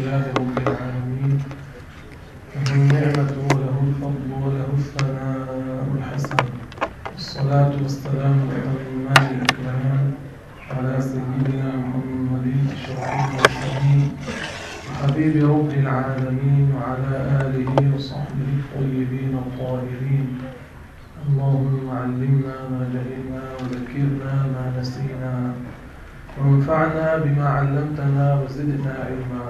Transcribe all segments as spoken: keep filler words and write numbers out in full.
لله رب العالمين، له النعمة وله الفضل وله الثناء الحسن، والصلاة والسلام الأتمان الأكملان على سيدنا محمد أشرف المرسلين وحبيب رب العالمين وعلى آله وصحبه الطيبين الطاهرين. اللهم علمنا ما جهلنا وذكرنا ما نسينا وانفعنا بما علمتنا وزدنا علما.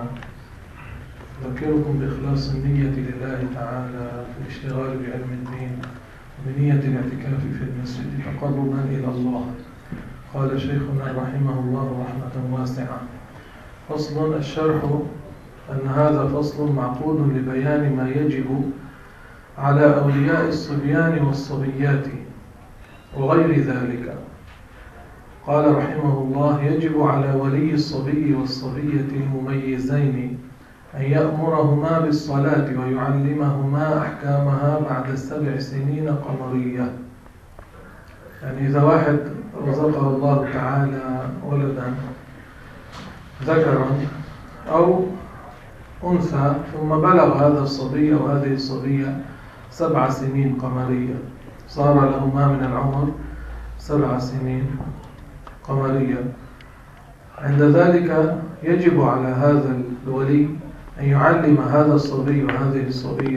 أذكركم بإخلاص النية لله تعالى في الاشتغال بعلم الدين وبنية الاعتكاف في المسجد تقربا إلى الله. قال شيخنا رحمه الله رحمة واسعة: فصل. الشرح أن هذا فصل معقود لبيان ما يجب على أولياء الصبيان والصبيات وغير ذلك. قال رحمه الله: يجب على ولي الصبي والصبية المميزين أن يأمرهما بالصلاة ويعلمهما أحكامها بعد السبع سنين قمرية. يعني إذا واحد رزقه الله تعالى ولدا ذكرا أو أنثى ثم بلغ هذا الصبي أو هذه الصبية سبع سنين قمرية، صار لهما من العمر سبع سنين قمرية، عند ذلك يجب على هذا الولي أن يعلم هذا الصبي وهذه الصبية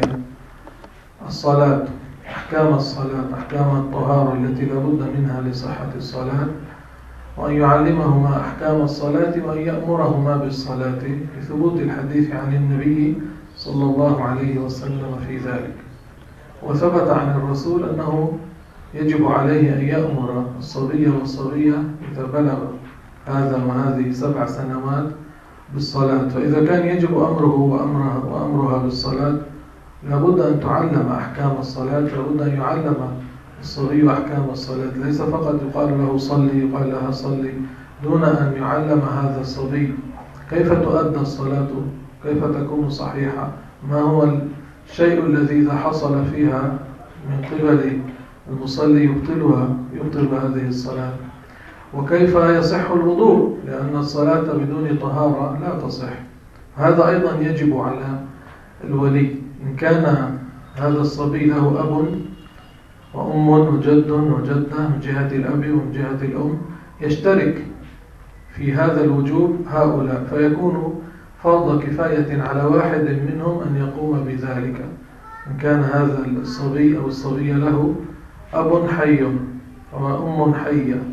الصلاة، أحكام الصلاة، أحكام الطهارة التي لابد منها لصحة الصلاة، وأن يعلمهما أحكام الصلاة وأن يأمرهما بالصلاة لثبوت الحديث عن النبي صلى الله عليه وسلم في ذلك. وثبت عن الرسول أنه يجب عليه أن يأمر الصبي والصبية إذا بلغ هذا وهذه سبع سنوات بالصلاة. فإذا كان يجب أمره وأمرها, وأمرها بالصلاة لابد أن تعلم أحكام الصلاة، لابد أن يعلم الصبي أحكام الصلاة، ليس فقط يقال له صلي يقال لها صلي دون أن يعلم هذا الصبي كيف تؤدى الصلاة، كيف تكون صحيحة، ما هو الشيء الذي إذا حصل فيها من قبل المصلي يبطلها يبطل هذه الصلاة، وكيف يصح الوضوء، لأن الصلاة بدون طهارة لا تصح. هذا أيضا يجب على الولي. إن كان هذا الصبي له أب وأم وجد وجدة من جهة الأب ومن جهة الأم، يشترك في هذا الوجوب هؤلاء، فيكون فرض كفاية على واحد منهم أن يقوم بذلك. إن كان هذا الصبي أو الصبية له أب حي وأم حية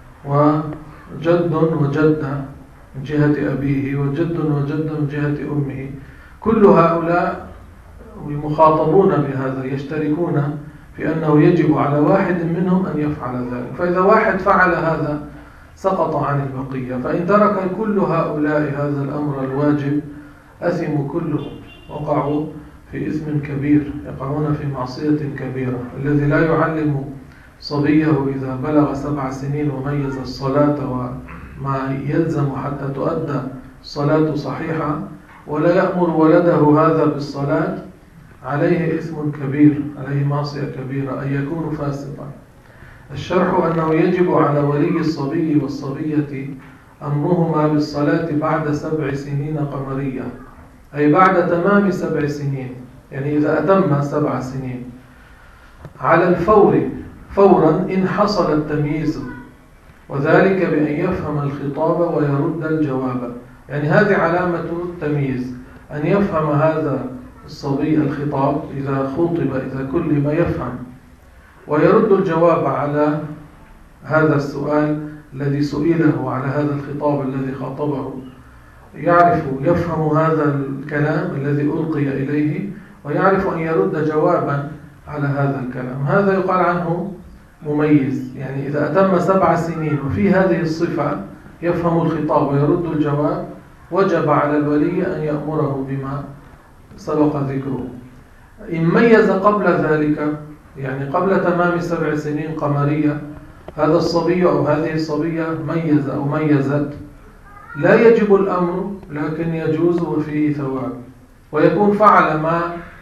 وجد وجدة من جهة أبيه وجد وجدة من جهة أمه، كل هؤلاء مخاطبون بهذا، يشتركون في أنه يجب على واحد منهم أن يفعل ذلك. فإذا واحد فعل هذا سقط عن البقية، فإن ترك كل هؤلاء هذا الأمر الواجب أثموا كلهم، وقعوا في إثم كبير، يقعون في معصية كبيرة. الذي لا يعلم صبيه إذا بلغ سبع سنين وميز الصلاة وما يلزم حتى تؤدى الصلاة صحيحة، ولا يأمر ولده هذا بالصلاة، عليه إثم كبير، عليه معصية كبيرة، أن يكون فاسقا. الشرح أنه يجب على ولي الصبي والصبية أمرهما بالصلاة بعد سبع سنين قمرية، أي بعد تمام سبع سنين، يعني إذا أتم سبع سنين على الفور، فورا إن حصل التمييز، وذلك بأن يفهم الخطاب ويرد الجواب. يعني هذه علامة التمييز، أن يفهم هذا الصبي الخطاب إذا خطب، إذا كل ما يفهم، ويرد الجواب على هذا السؤال الذي سئله، على هذا الخطاب الذي خاطبه، يعرف يفهم هذا الكلام الذي ألقي إليه، ويعرف أن يرد جوابا على هذا الكلام. هذا يقال عنه مميز. يعني إذا أتم سبع سنين وفي هذه الصفة، يفهم الخطاب ويرد الجواب، وجب على الولي أن يأمره بما سبق ذكره. إن ميز قبل ذلك، يعني قبل تمام سبع سنين قمرية، هذا الصبي أو هذه الصبية ميز أو ميزت، لا يجب الأمر، لكن يجوز وفيه ثواب، ويكون فعل ما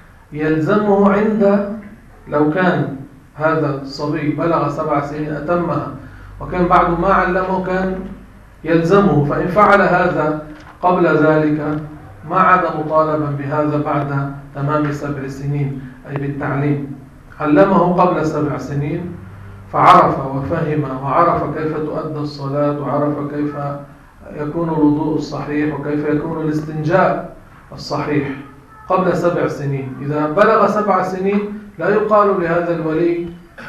يلزمه عند، لو كان هذا الصبي بلغ سبع سنين أتمها وكان بعد ما علمه كان يلزمه، فإن فعل هذا قبل ذلك ما عاد مطالبا بهذا بعد تمام سبع سنين أي بالتعليم. علمه قبل سبع سنين فعرف وفهم وعرف كيف تؤدى الصلاة، وعرف كيف يكون الوضوء الصحيح، وكيف يكون الاستنجاء الصحيح قبل سبع سنين. إذا بلغ سبع سنين لا يقال لهذا الولي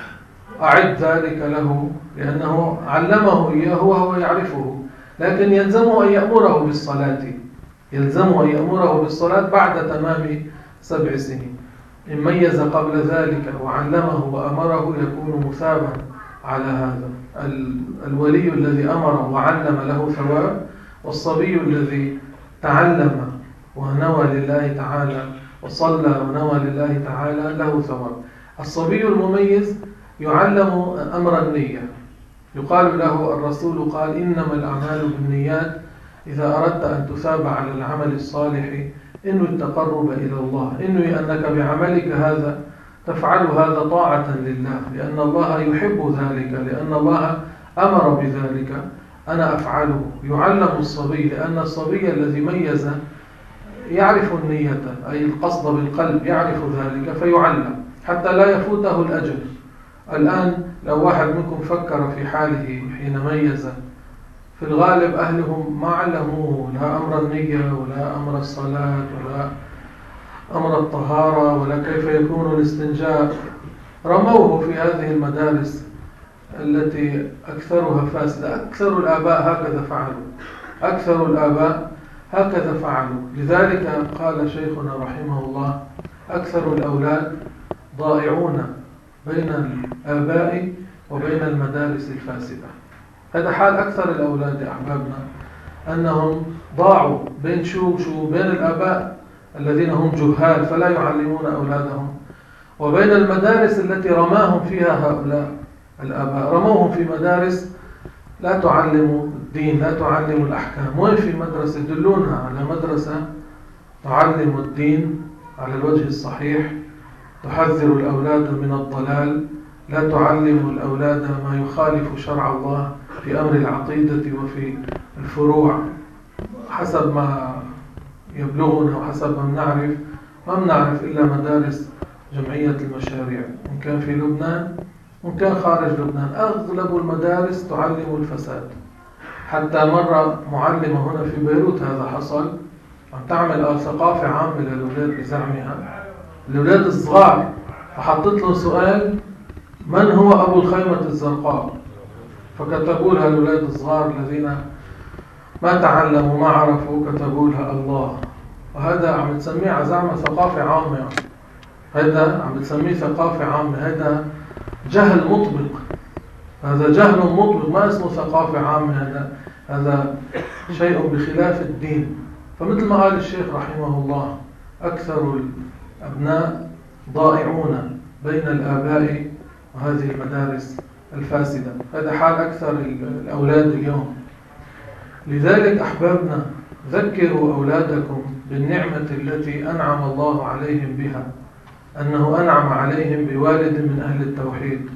أعد ذلك له، لأنه علمه إياه وهو يعرفه، لكن يلزمه أن يأمره بالصلاة، يلزمه أن يأمره بالصلاة بعد تمام سبع سنين. إن ميز قبل ذلك وعلمه وأمره يكون مثابا على هذا. الولي الذي أمر وعلم له ثواب، والصبي الذي تعلم ونوى لله تعالى وصلى ونوى لله تعالى له ثواب. الصبي المميز يعلم أمر النية، يقال له الرسول قال إنما الأعمال بالنيات، إذا أردت أن تثاب على العمل الصالح إنه التقرب إلى الله، إنه أنك بعملك هذا تفعل هذا طاعة لله، لأن الله يحب ذلك، لأن الله أمر بذلك، أنا أفعله. يعلم الصبي، لأن الصبي الذي ميز يعرف النية أي القصد بالقلب، يعرف ذلك فيعلم حتى لا يفوته الأجر. الآن لو واحد منكم فكر في حاله حين ميز، في الغالب أهلهم ما علموه لا أمر النية ولا أمر الصلاة ولا أمر الطهارة ولا كيف يكون الاستنجاء، رموه في هذه المدارس التي أكثرها فاسدة. أكثر الآباء هكذا فعلوا، أكثر الآباء هكذا فعلوا. لذلك قال شيخنا رحمه الله أكثر الأولاد ضائعون بين الآباء وبين المدارس الفاسدة. هذا حال أكثر الأولاد يا أحبابنا، أنهم ضاعوا بين شو شو بين الآباء الذين هم جهال فلا يعلمون أولادهم، وبين المدارس التي رماهم فيها هؤلاء الآباء. رموهم في مدارس لا تعلم الدين، لا تعلم الأحكام. وين في مدرسة يدلونها على مدرسة تعلم الدين على الوجه الصحيح، تحذر الأولاد من الضلال، لا تعلم الأولاد ما يخالف شرع الله في أمر العقيدة وفي الفروع حسب ما يبلغنا وحسب ما نعرف. ما بنعرف إلا مدارس جمعية المشاريع، إن كان في لبنان وإن كان خارج لبنان. أغلب المدارس تعلم الفساد. حتى مرة معلمة هنا في بيروت هذا حصل، عم تعمل ثقافة عامة للأولاد بزعمها، الأولاد الصغار، فحطت لهم سؤال من هو أبو الخيمة الزرقاء، فكتبوا لها الأولاد الصغار الذين ما تعلموا ما عرفوا كتبوا لها الله. وهذا عم تسميه زعمة ثقافة عامة، هذا عم تسميه ثقافة عامة، هذا جهل مطبق، هذا جهل مطبق، ما اسمه ثقافة عامة، هذا هذا شيء بخلاف الدين. فمثل ما قال الشيخ رحمه الله أكثر الأبناء ضائعون بين الآباء وهذه المدارس الفاسدة. هذا حال أكثر الأولاد اليوم. لذلك أحبابنا ذكروا أولادكم بالنعمة التي أنعم الله عليهم بها، أنه أنعم عليهم بوالد من أهل التوحيد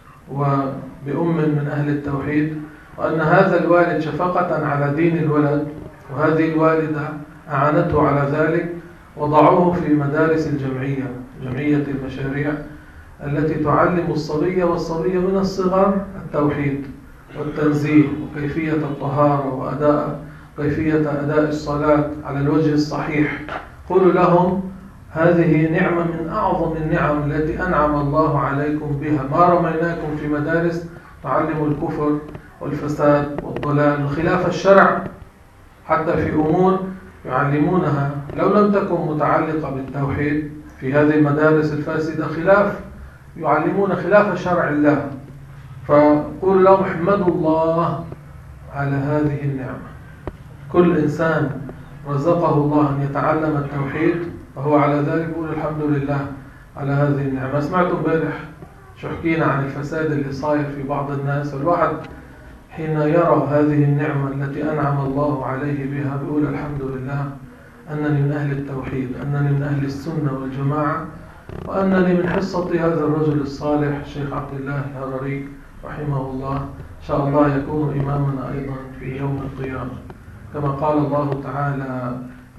وبأم من أهل التوحيد، وأن هذا الوالد شفقة على دين الولد، وهذه الوالدة أعانته على ذلك، وضعوه في مدارس الجمعية، جمعية المشاريع التي تعلم الصبي والصبية من الصغر التوحيد والتنزيه وكيفية الطهارة وأداء كيفية أداء الصلاة على الوجه الصحيح. قولوا لهم هذه نعمة من أعظم النعم التي أنعم الله عليكم بها، ما رميناكم في مدارس تعلم الكفر والفساد والضلال وخلاف الشرع، حتى في أمور يعلمونها لو لم تكن متعلقة بالتوحيد في هذه المدارس الفاسدة، خلاف يعلمون خلاف شرع الله. فقول لهم احمدوا الله على هذه النعمة. كل إنسان رزقه الله أن يتعلم التوحيد وهو على ذلك يقول الحمد لله على هذه النعمة. سمعتم امبارح شو حكينا عن الفساد اللي صاير في بعض الناس، والواحد حين يرى هذه النعمة التي أنعم الله عليه بها بيقول الحمد لله أنني من أهل التوحيد، أنني من أهل السنة والجماعة، وأنني من حصة هذا الرجل الصالح الشيخ عبد الله الهرري رحمه الله. إن شاء الله يكون إمامنا أيضا في يوم القيامة، كما قال الله تعالى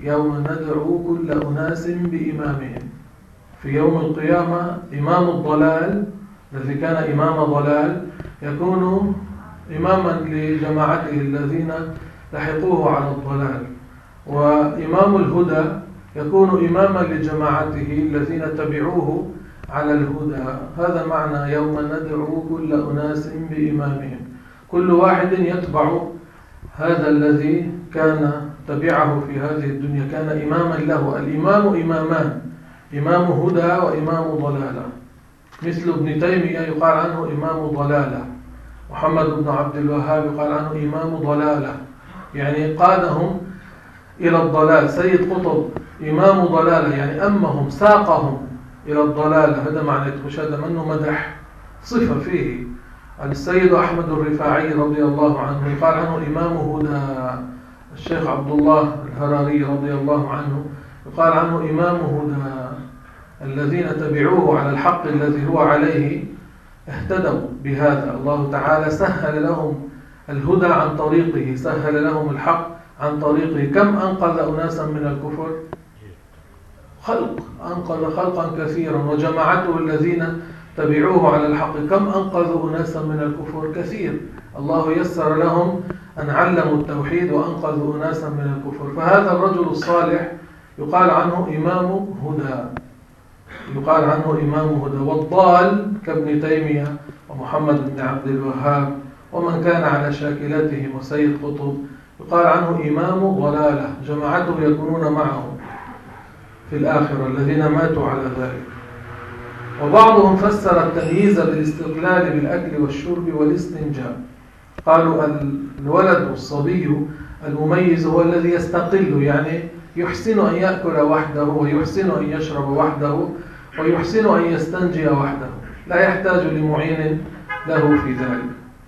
يوم ندعو كل أناس بإمامهم. في يوم القيامة إمام الضلال الذي كان إمام ضلال يكون إماما لجماعته الذين لحقوه على الضلال، وإمام الهدى يكون إماما لجماعته الذين تبعوه على الهدى. هذا معنى يوم ندعو كل أناس بإمامهم. كل واحد يتبع هذا الذي كان تبعه في هذه الدنيا، كان إماما له. الإمام إمامان، إمام هدى وإمام ضلالة. مثل ابن تيمية يقال عنه إمام ضلالة، محمد بن عبد الوهاب يقال عنه إمام ضلالة، يعني قادهم إلى الضلال. سيد قطب إمام ضلالة، يعني أمهم ساقهم إلى الضلال. هذا معنى مش هذا منه مدح، صفة فيه. السيد أحمد الرفاعي رضي الله عنه يقال عنه إمام هدى. الشيخ عبد الله الهراري رضي الله عنه يقال عنه إمام هدى. الذين تبعوه على الحق الذي هو عليه اهتدوا بهذا. الله تعالى سهل لهم الهدى عن طريقه، سهل لهم الحق عن طريقه. كم أنقذ أناسا من الكفر؟ خلق، أنقذ خلقا كثيرا. وجماعته الذين تبعوه على الحق كم أنقذوا أناسا من الكفر؟ كثير. الله يسر لهم أن علموا التوحيد وأنقذوا أناسا من الكفر. فهذا الرجل الصالح يقال عنه إمام هدى، يقال عنه إمام هدى. والضال كابن تيمية ومحمد بن عبد الوهاب ومن كان على شاكلتهم وسيد قطب يقال عنه إمام ضلالة. جماعته يكونون معه في الآخرة الذين ماتوا على ذلك. وبعضهم فسر التمييز بالاستقلال بالأكل والشرب والاستنجاء. قالوا الولد والصبي المميز هو الذي يستقل، يعني يحسن أن يأكل وحده ويحسن أن يشرب وحده ويحسن أن يستنجي وحده، لا يحتاج لمعين له في ذلك.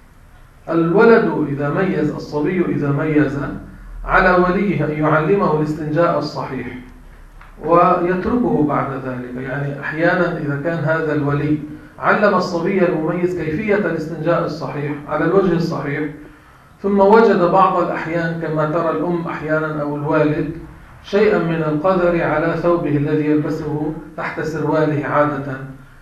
الولد إذا ميز، الصبي إذا ميز، على وليه أن يعلمه الاستنجاء الصحيح ويتركه بعد ذلك. يعني أحيانا إذا كان هذا الولي علم الصبي المميز كيفية الاستنجاء الصحيح على الوجه الصحيح، ثم وجد بعض الأحيان كما ترى الأم أحيانا أو الوالد شيئا من القذر على ثوبه الذي يلبسه تحت سرواله عادة،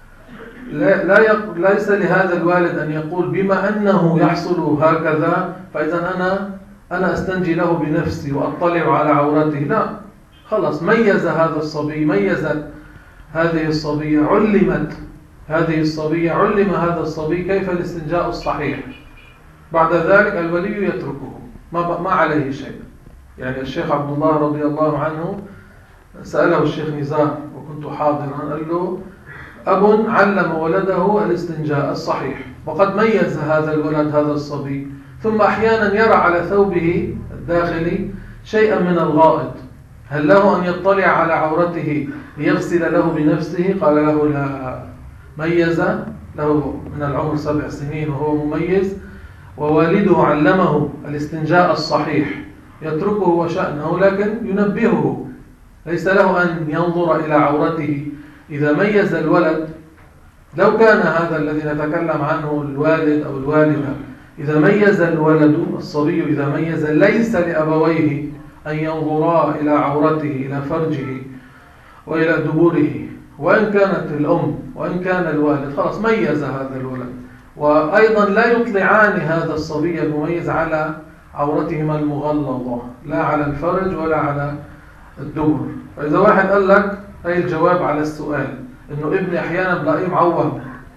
لا لا يق... ليس لهذا الوالد أن يقول بما أنه يحصل هكذا فإذا أنا أنا أستنجي له بنفسي وأطلع على عورته. لا، خلاص ميز هذا الصبي، ميزت هذه الصبية، علمت هذه الصبية، علم هذا الصبي كيف الاستنجاء الصحيح. بعد ذلك الولي يتركه، ما, ما عليه شيء. يعني الشيخ عبد الله رضي الله عنه سأله الشيخ نزار وكنت حاضرا، قال له أب علم ولده الاستنجاء الصحيح وقد ميز هذا الولد هذا الصبي، ثم أحيانا يرى على ثوبه الداخلي شيئا من الغائط، هل له أن يطلع على عورته ليغسل له بنفسه؟ قال له لا. ميز له من العمر سبع سنين وهو مميز، ووالده علمه الاستنجاء الصحيح، يتركه وشأنه لكن ينبهه، ليس له أن ينظر إلى عورته. إذا ميز الولد، لو كان هذا الذي نتكلم عنه الوالد أو الوالدة، إذا ميز الولد الصبي، إذا ميز ليس لأبويه أن ينظرا إلى عورته إلى فرجه وإلى دبوره، وإن كانت الأم وإن كان الوالد، خلاص ميز هذا الولد. وأيضا لا يطلعان هذا الصبي المميز على عورتهما المغلظة، لا على الفرج ولا على الدبر. فإذا واحد قال لك أي الجواب على السؤال إنه ابني أحيانا بلاقيه معوض،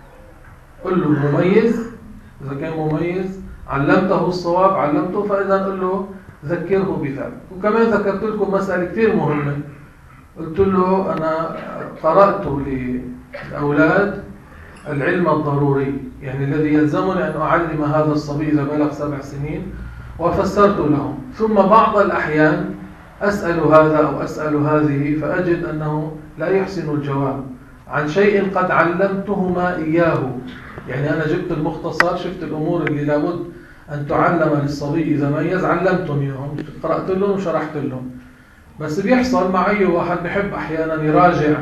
قل له مميز، إذا كان مميز علمته الصواب علمته، فإذا قل له ذكره بذلك. وكمان ذكرت لكم مسألة كثير مهمة، قلت له أنا قرأت للأولاد العلم الضروري، يعني الذي يلزمني أن أعلم هذا الصبي إذا بلغ سبع سنين، وفسرت لهم. ثم بعض الأحيان أسأل هذا أو أسأل هذه فأجد أنه لا يحسن الجواب عن شيء قد علمتهما إياه. يعني أنا جبت المختصر، شفت الأمور اللي لابد أن تعلم للصبي إذا ميز، علمتهم إياهم، قرأت لهم وشرحت لهم. بس بيحصل معي واحد بحب أحيانا يراجع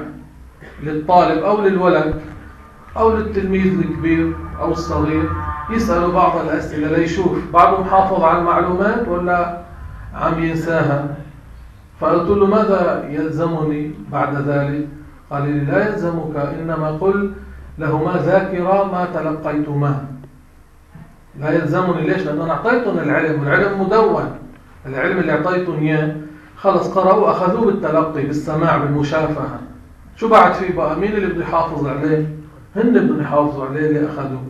للطالب أو للولد أو للتلميذ الكبير أو الصغير، يسأل بعض الأسئلة ليشوف بعضهم حافظ على المعلومات ولا عم ينساها. فقلت له ماذا يلزمني بعد ذلك؟ قال لي لا يلزمك، إنما قل لهما ذاكرا ما تلقيتما. لا يلزمني ليش؟ لأنه أنا أعطيتهم العلم، والعلم مدون. العلم اللي أعطيتهم إياه خلص قرأوا أخذوه بالتلقي، بالسماع، بالمشافهة. شو بعد فيه بقى؟ مين اللي بده يحافظ عليه؟ هن بدهم يحافظوا عليه اللي أخذوه.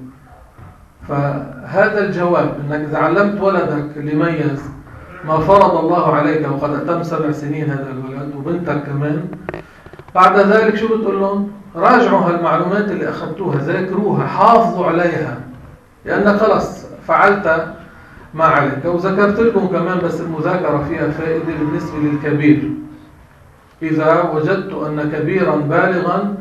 فهذا الجواب إنك إذا علمت ولدك اللي يميز ما فرض الله عليك، وقد أتم سبع سنين هذا الولد وبنتك كمان، بعد ذلك شو بتقول لهم؟ راجعوا هالمعلومات اللي أخذتوها، ذاكروها، حافظوا عليها، لأنك خلص فعلت ما عليك. وذكرت لكم كمان بس المذاكرة فيها فائدة بالنسبة للكبير. إذا وجدت أن كبيرا بالغا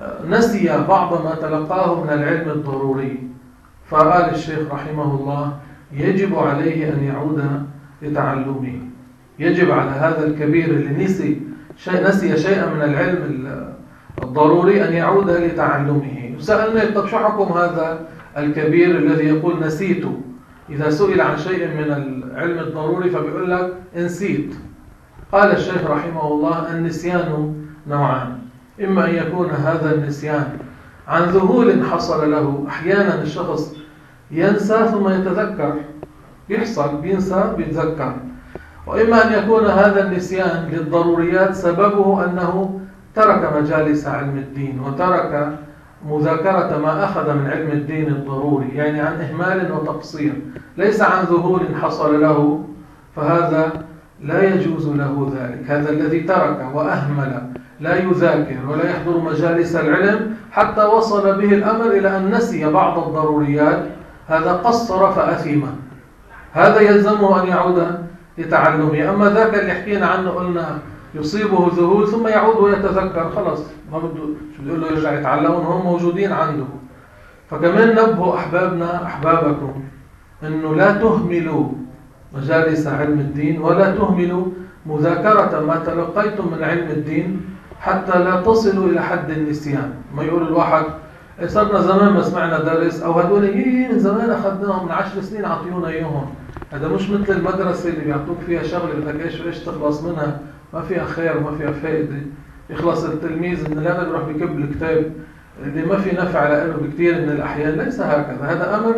نسي بعض ما تلقاه من العلم الضروري، فقال الشيخ رحمه الله يجب عليه أن يعود لتعلمه. يجب على هذا الكبير اللي نسي شيء نسي شيئا من العلم الضروري أن يعود لتعلمه. وسألنا طب شو حكم هذا الكبير الذي يقول نسيت؟ إذا سئل عن شيء من العلم الضروري فبيقول لك نسيت. قال الشيخ رحمه الله النسيان نوعان، إما أن يكون هذا النسيان عن ذهول حصل له، أحيانا الشخص ينسى ثم يتذكر، يحصل بينسى بيتذكر. وإما أن يكون هذا النسيان للضروريات سببه أنه ترك مجالس علم الدين وترك مذاكرة ما أخذ من علم الدين الضروري، يعني عن إهمال وتقصير، ليس عن ذهول حصل له، فهذا لا يجوز له ذلك. هذا الذي ترك وأهمل لا يذاكر ولا يحضر مجالس العلم حتى وصل به الأمر إلى أن نسي بعض الضروريات، هذا قصر فأثم، هذا يلزمه أن يعود لتعلمه. أما ذاك اللي حكينا عنه قلنا يصيبه ذهول ثم يعود ويتذكر، خلص ما بده شو بده له يرجع يتعلمون، هم موجودين عنده. فكمان نبهوا أحبابنا أحبابكم أنه لا تهملوا مجالس علم الدين ولا تهملوا مذاكرة ما تلقيتم من علم الدين حتى لا تصلوا إلى حد النسيان. ما يقول الواحد صرنا زمان ما سمعنا درس، أو هدول إيه من زمان أخذناهم من عشر سنين عطيونا إياهم. هذا مش مثل المدرسة اللي بيعطوك فيها شغلة بدك إيش وإيش تخلص منها، ما فيها خير ما فيها فائدة. يخلص التلميذ إن لا بيروح بكب الكتاب اللي ما في نفع له بكثير من الأحيان. ليس هكذا، هذا أمر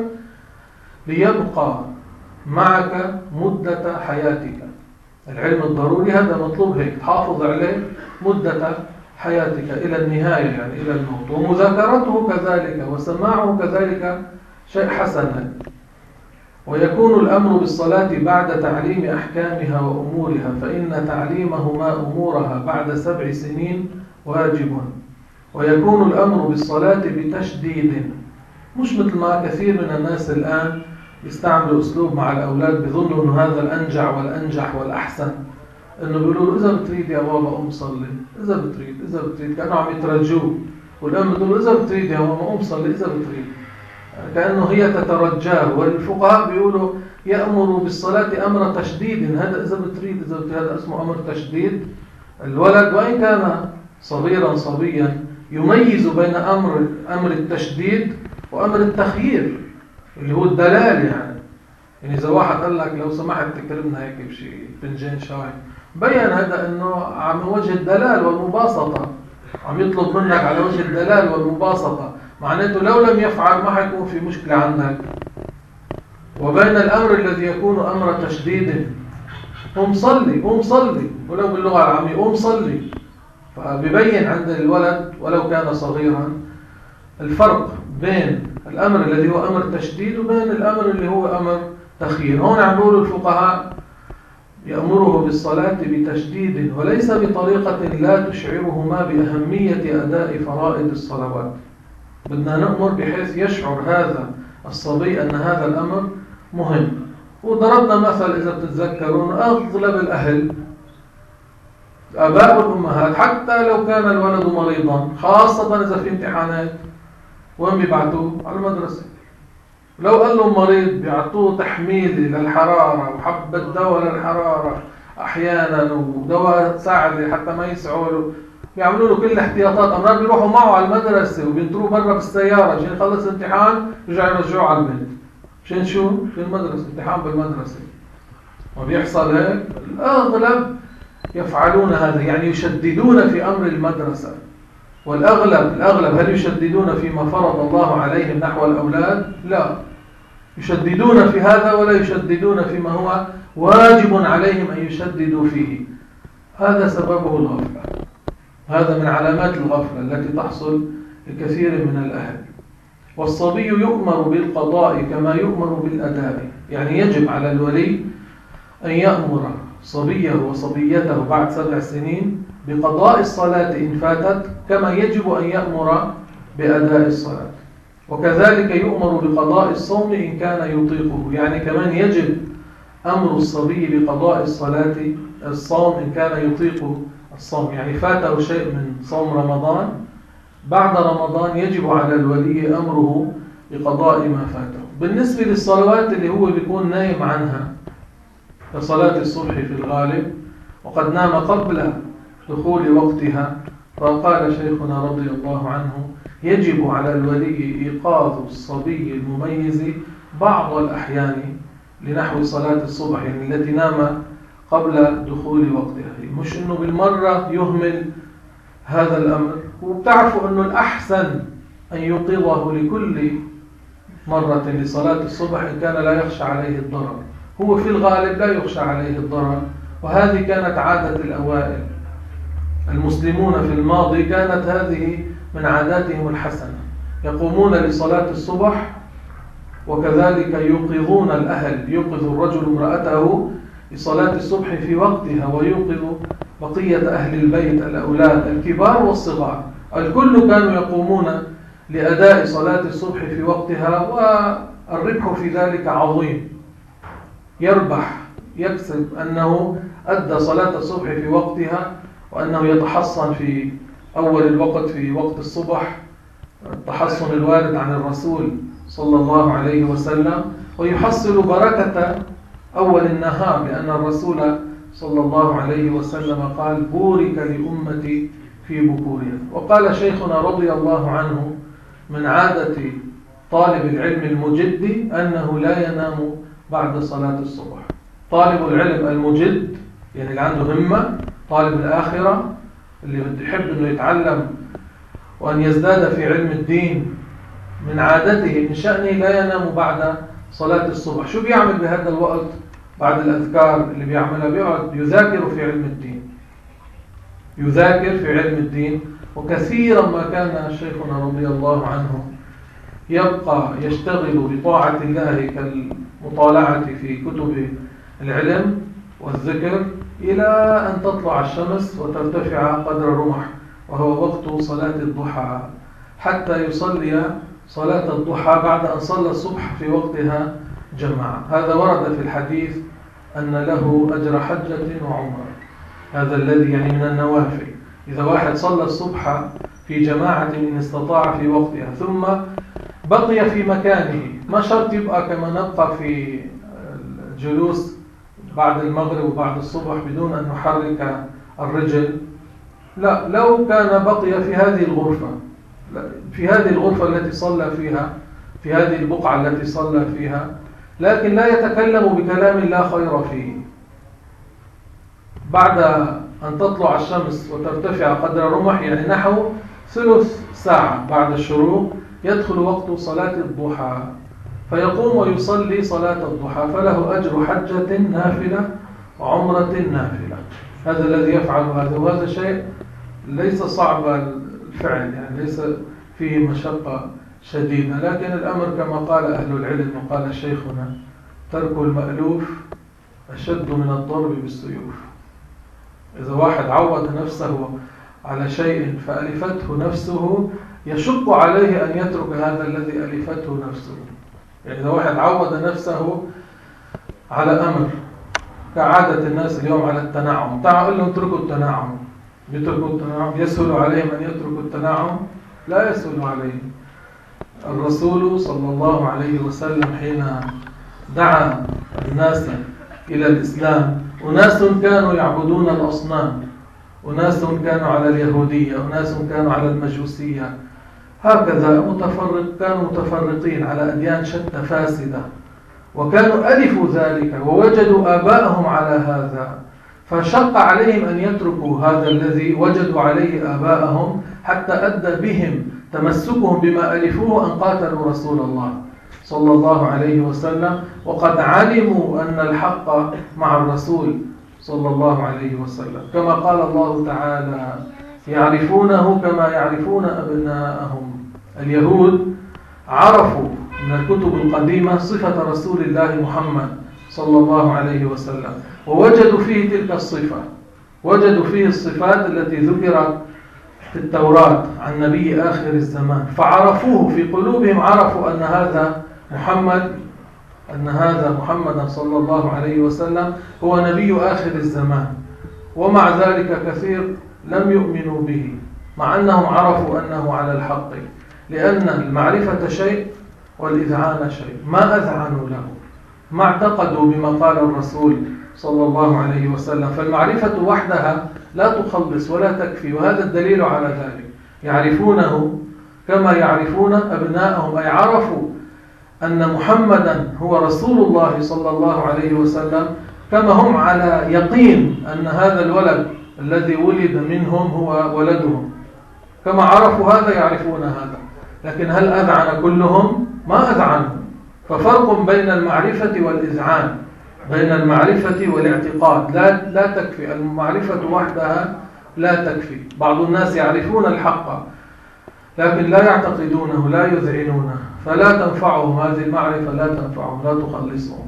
ليبقى معك مدة حياتك. العلم الضروري هذا مطلوب هيك تحافظ عليه مدة حياتك إلى النهاية، يعني إلى الموت. ومذاكرته كذلك وسماعه كذلك شيء حسن. ويكون الأمر بالصلاة بعد تعليم أحكامها وأمورها، فإن تعليمهما أمورها بعد سبع سنين واجب. ويكون الأمر بالصلاة بتشديد، مش مثل ما كثير من الناس الآن يستعملوا أسلوب مع الأولاد بيظنوا أنه هذا الأنجع والأنجح والأحسن، أنه بيقولوا إذا بتريد يا بابا قوم صلي، إذا بتريد إذا بتريد، كأنه عم يترجوه. والأم بتقول إذا بتريد يا ماما قوم صلي إذا بتريد، كأنه هي تترجاه. والفقهاء بيقولوا يأمر بالصلاة أمر تشديد، هذا إذا بتريد إذا بتريد، هذا اسمه أمر تشديد. الولد وإن كان صغيرا صبيا يميز بين أمر أمر التشديد وأمر التخيير اللي هو الدلال. يعني يعني إذا واحد قال لك لو سمحت تكرمنا هيك بشي فنجان شاي، بين هذا أنه عم وجه الدلال والمباسطة، عم يطلب منك على وجه الدلال والمباسطة، معناته لو لم يفعل ما حيكون في مشكلة عندك. وبين الأمر الذي يكون أمر تشديد، قم صلي قم صلي، ولو باللغة العامية قم صلي، فبيبين عند الولد ولو كان صغيرا الفرق بين الأمر الذي هو أمر تشديد وبين الأمر اللي هو أمر تخيير. هون عم بيقولوا الفقهاء يأمره بالصلاة بتشديد وليس بطريقة لا تشعرهما بأهمية أداء فرائض الصلوات. بدنا نأمر بحيث يشعر هذا الصبي أن هذا الأمر مهم. وضربنا مثل إذا بتتذكرون، أغلب الأهل الآباء والأمهات حتى لو كان الولد مريضا، خاصة إذا في امتحانات، وين بيبعتوه؟ على المدرسة. لو قال له مريض بيعطوه تحميل للحرارة وحبة دواء للحرارة أحيانا ودواء تساعد حتى ما يسعوا، بيعملوا له كل الاحتياطات. أمرار بيروحوا معه على المدرسة وبينطروه برا بالسيارة عشان يخلص امتحان يرجع يرجعوه على البيت. عشان شو؟ في المدرسة، امتحان بالمدرسة. وبيحصل هيك. الأغلب يفعلون هذا، يعني يشددون في أمر المدرسة. والأغلب الأغلب هل يشددون فيما فرض الله عليهم نحو الأولاد؟ لا، يشددون في هذا ولا يشددون فيما هو واجب عليهم أن يشددوا فيه. هذا سببه الغفلة. هذا من علامات الغفلة التي تحصل لكثير من الأهل. والصبي يؤمر بالقضاء كما يؤمر بالأداء، يعني يجب على الولي أن يأمر صبيه وصبيته بعد سبع سنين بقضاء الصلاة إن فاتت، كما يجب أن يأمر بأداء الصلاة. وكذلك يؤمر بقضاء الصوم إن كان يطيقه، يعني كمان يجب أمر الصبي بقضاء الصلاة الصوم إن كان يطيق الصوم، يعني فاته شيء من صوم رمضان بعد رمضان يجب على الولي أمره بقضاء ما فاته. بالنسبة للصلوات اللي هو بيكون نايم عنها كصلاة الصبح في الغالب وقد نام قبل دخول وقتها، فقال شيخنا رضي الله عنه يجب على الولي إيقاظ الصبي المميز بعض الأحيان لنحو صلاة الصبح، يعني التي نام قبل دخول وقتها، مش إنه بالمرة يهمل هذا الأمر. وبتعرفوا أنه الأحسن أن يوقظه لكل مرة لصلاة الصبح إن كان لا يخشى عليه الضرر. هو في الغالب لا يخشى عليه الضرر، وهذه كانت عادة الأوائل. المسلمون في الماضي كانت هذه من عاداتهم الحسنة، يقومون لصلاة الصبح وكذلك يوقظون الأهل، يوقظ الرجل امرأته لصلاة الصبح في وقتها، ويوقظ بقية أهل البيت الأولاد الكبار والصغار، الكل كانوا يقومون لأداء صلاة الصبح في وقتها، والربح في ذلك عظيم. يربح يكسب أنه أدى صلاة الصبح في وقتها، وأنه يتحصن في أول الوقت في وقت الصبح التحصن الوارد عن الرسول صلى الله عليه وسلم، ويحصل بركة أول النهار، لأن الرسول صلى الله عليه وسلم قال بورك لأمتي في بكورها. وقال شيخنا رضي الله عنه من عادة طالب العلم المجد أنه لا ينام بعد صلاة الصبح. طالب العلم المجد يعني اللي عنده همة، طالب الآخرة اللي بيحب أنه يتعلم وأن يزداد في علم الدين، من عادته من شأنه لا ينام بعد صلاة الصبح. شو بيعمل بهذا الوقت بعد الأذكار اللي بيعملها؟ بيقعد يذاكر في علم الدين، يذاكر في علم الدين. وكثيرا ما كان شيخنا رضي الله عنه يبقى يشتغل بطاعة الله كالمطالعة في كتب العلم والذكر إلى أن تطلع الشمس وترتفع قدر رمح، وهو وقت صلاة الضحى، حتى يصلي صلاة الضحى بعد أن صلى الصبح في وقتها جماعة. هذا ورد في الحديث أن له أجر حجة وعمرة، هذا الذي يعني من النوافل. إذا واحد صلى الصبح في جماعة إن استطاع في وقتها ثم بقي في مكانه، ما شرط يبقى كما نبقى في الجلوس بعد المغرب وبعد الصبح بدون أن نحرك الرجل، لا، لو كان بقي في هذه الغرفة في هذه الغرفة التي صلى فيها، في هذه البقعة التي صلى فيها، لكن لا يتكلم بكلام لا خير فيه، بعد أن تطلع الشمس وترتفع قدر رمح يعني نحو ثلث ساعة بعد الشروق يدخل وقت صلاة الضحى، فيقوم ويصلي صلاة الضحى، فله أجر حجة نافلة وعمرة نافلة. هذا الذي يفعل هذا، وهذا شيء ليس صعب الفعل، يعني ليس فيه مشقة شديدة، لكن الأمر كما قال أهل العلم وقال شيخنا ترك المألوف أشد من الضرب بالسيوف. إذا واحد عود نفسه على شيء فألفته نفسه يشق عليه أن يترك هذا الذي ألفته نفسه. يعني إذا واحد عود نفسه على أمر كعادة الناس اليوم على التنعم، تعال قل لهم اتركوا التنعم، يتركوا التنعم، يسهل عليهم أن يتركوا التنعم؟ لا يسهل عليهم. الرسول صلى الله عليه وسلم حين دعا الناس إلى الإسلام، أناس كانوا يعبدون الأصنام، أناس كانوا على اليهودية، أناس كانوا على المجوسية، هكذا متفرق، كانوا متفرقين على أديان شتى فاسدة، وكانوا ألفوا ذلك ووجدوا آباءهم على هذا، فشق عليهم أن يتركوا هذا الذي وجدوا عليه آباءهم حتى أدى بهم تمسكهم بما ألفوه أن قاتلوا رسول الله صلى الله عليه وسلم، وقد علموا أن الحق مع الرسول صلى الله عليه وسلم، كما قال الله تعالى: يعرفونه كما يعرفون أبناءهم. اليهود عرفوا من الكتب القديمة صفة رسول الله محمد صلى الله عليه وسلم، ووجدوا فيه تلك الصفة، وجدوا فيه الصفات التي ذكرت في التوراة عن نبي آخر الزمان، فعرفوه في قلوبهم، عرفوا أن هذا محمد أن هذا محمد صلى الله عليه وسلم هو نبي آخر الزمان. ومع ذلك كثير لم يؤمنوا به، مع أنهم عرفوا أنه على الحق، لأن المعرفة شيء والإذعان شيء. ما أذعنوا له، ما اعتقدوا بما قال الرسول صلى الله عليه وسلم. فالمعرفة وحدها لا تخلص ولا تكفي، وهذا الدليل على ذلك. يعرفونه كما يعرفون أبناءهم، أي عرفوا أن محمدا هو رسول الله صلى الله عليه وسلم، كما هم على يقين أن هذا الولد الذي ولد منهم هو ولدهم. كما عرفوا هذا يعرفون هذا. لكن هل أذعن كلهم؟ ما أذعنوا. ففرق بين المعرفة والإذعان، بين المعرفة والاعتقاد. لا لا تكفي المعرفة وحدها، لا تكفي. بعض الناس يعرفون الحق لكن لا يعتقدونه، لا يذعنونه، فلا تنفعهم هذه المعرفة، لا تنفعهم، لا تخلصهم.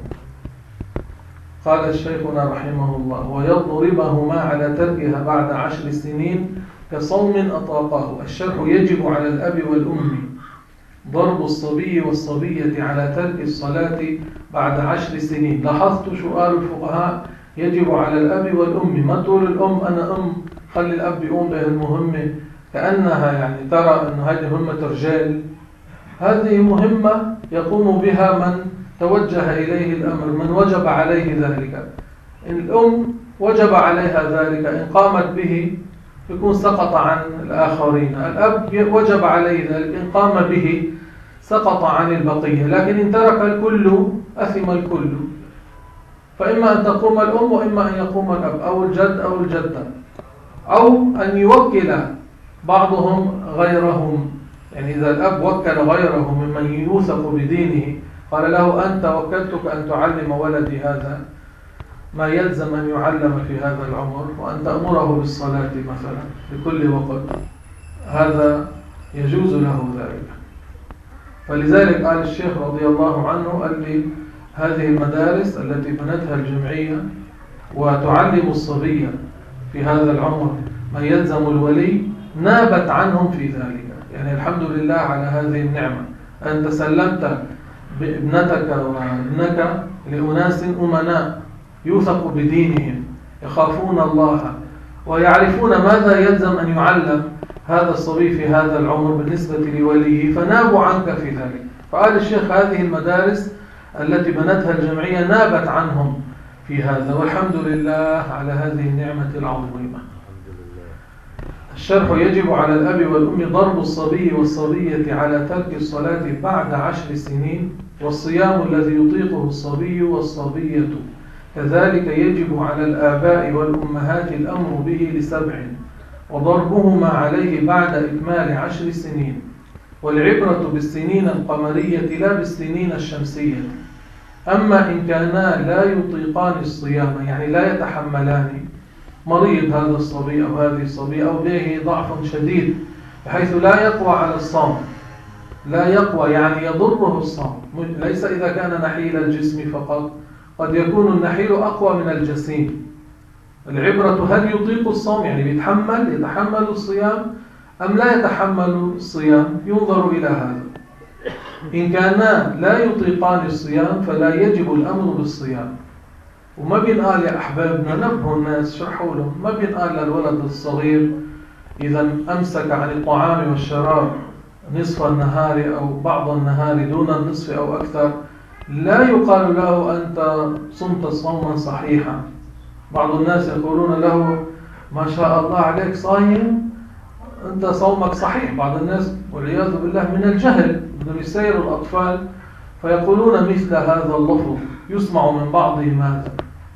قال الشيخنا رحمه الله: ويضربهما على تركها بعد عشر سنين كصوم أطاقاه. الشرح: يجب على الأب والأم ضرب الصبي والصبية على ترك الصلاة بعد عشر سنين. لاحظت سؤال الفقهاء: يجب على الأب والأم. ما تقول الأم أنا أم خلي الأب يقوم به المهمة، كأنها يعني ترى أن هذه مهمة رجال. هذه مهمة يقوم بها من توجه إليه الأمر، من وجب عليه ذلك. إن الأم وجب عليها ذلك، إن قامت به يكون سقط عن الآخرين. الأب وجب عليه ذلك، إن قام به سقط عن البقية. لكن إن ترك الكل أثم الكل. فإما أن تقوم الأم وإما أن يقوم الأب أو الجد أو الجدة، أو أن يوكل بعضهم غيرهم. يعني إذا الأب وكل غيره ممن يوثق بدينه، قال له: أنت وكلتك أن تعلم ولدي هذا ما يلزم أن يعلم في هذا العمر، وأن تأمره بالصلاة مثلا لكل وقت، هذا يجوز له ذلك. فلذلك قال الشيخ رضي الله عنه: قال لي هذه المدارس التي بنتها الجمعية وتعلم الصبية في هذا العمر ما يلزم الولي، نابت عنهم في ذلك. يعني الحمد لله على هذه النعمة، أن تسلمت بابنتك وابنك لأناس أمناء يوثق بدينهم، يخافون الله، ويعرفون ماذا يلزم أن يعلم هذا الصبي في هذا العمر بالنسبة لوليه، فنابوا عنك في ذلك. فقال الشيخ: هذه المدارس التي بنتها الجمعية نابت عنهم في هذا، والحمد لله على هذه النعمة العظيمة. الشرح: يجب على الأب والأم ضرب الصبي والصبية على ترك الصلاة بعد عشر سنين، والصيام الذي يطيقه الصبي والصبية. كذلك يجب على الآباء والأمهات الأمر به لسبع، وضربهما عليه بعد إكمال عشر سنين. والعبرة بالسنين القمرية لا بالسنين الشمسية. أما إن كانا لا يطيقان الصيام، يعني لا يتحملان، مريض هذا الصبي أو هذه الصبية أو به ضعف شديد بحيث لا يقوى على الصوم، لا يقوى يعني يضره الصوم، ليس إذا كان نحيل الجسم فقط، قد يكون النحيل أقوى من الجسيم. العبرة هل يطيق الصوم، يعني يتحمل يتحمل الصيام أم لا يتحمل الصيام، ينظر إلى هذا. إن كانا لا يطيقان الصيام فلا يجب الأمر بالصيام. وما بينقال يا أحبابنا، نبهوا الناس، شرحوا لهم، ما بينقال للولد الصغير إذا أمسك عن الطعام والشراب نصف النهار أو بعض النهار دون النصف أو أكثر، لا يقال له أنت صمت صوما صحيحا. بعض الناس يقولون له: ما شاء الله عليك صايم، أنت صومك صحيح. بعض الناس والعياذ بالله من الجهل بدهم يسيروا الأطفال فيقولون مثل هذا اللفظ، يسمع من بعضهم هذا.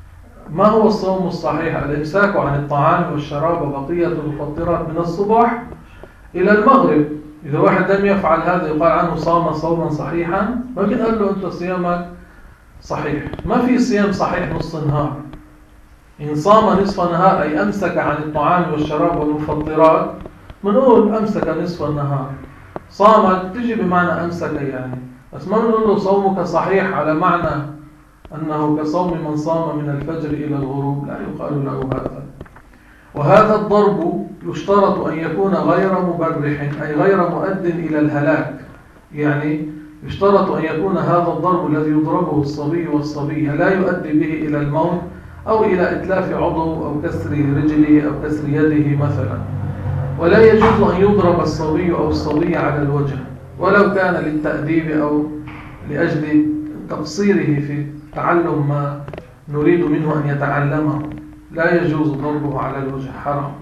ما هو الصوم الصحيح؟ الإمساك عن الطعام والشراب وبقية المفطرات من الصبح إلى المغرب. إذا واحد لم يفعل هذا يقال عنه صام صوما صحيحا؟ ما بنقول له أنت صيامك صحيح. ما في صيام صحيح نص نهار. إن صام نصف نهار أي أمسك عن الطعام والشراب والمفطرات بنقول أمسك نصف النهار. صام تجي بمعنى أمسك يعني، بس ما بنقول له صومك صحيح على معنى أنه كصوم من صام من الفجر إلى الغروب، لا يقال له هذا. وهذا الضرب يشترط أن يكون غير مبرح أي غير مؤد إلى الهلاك، يعني يشترط أن يكون هذا الضرب الذي يضربه الصبي والصبية لا يؤدي به إلى الموت أو إلى إتلاف عضو أو كسر رجله أو كسر يده مثلا. ولا يجوز أن يضرب الصبي أو الصبية على الوجه ولو كان للتأديب أو لأجل تقصيره في تعلم ما نريد منه أن يتعلمه، لا يجوز ضربه على الوجه، حرام،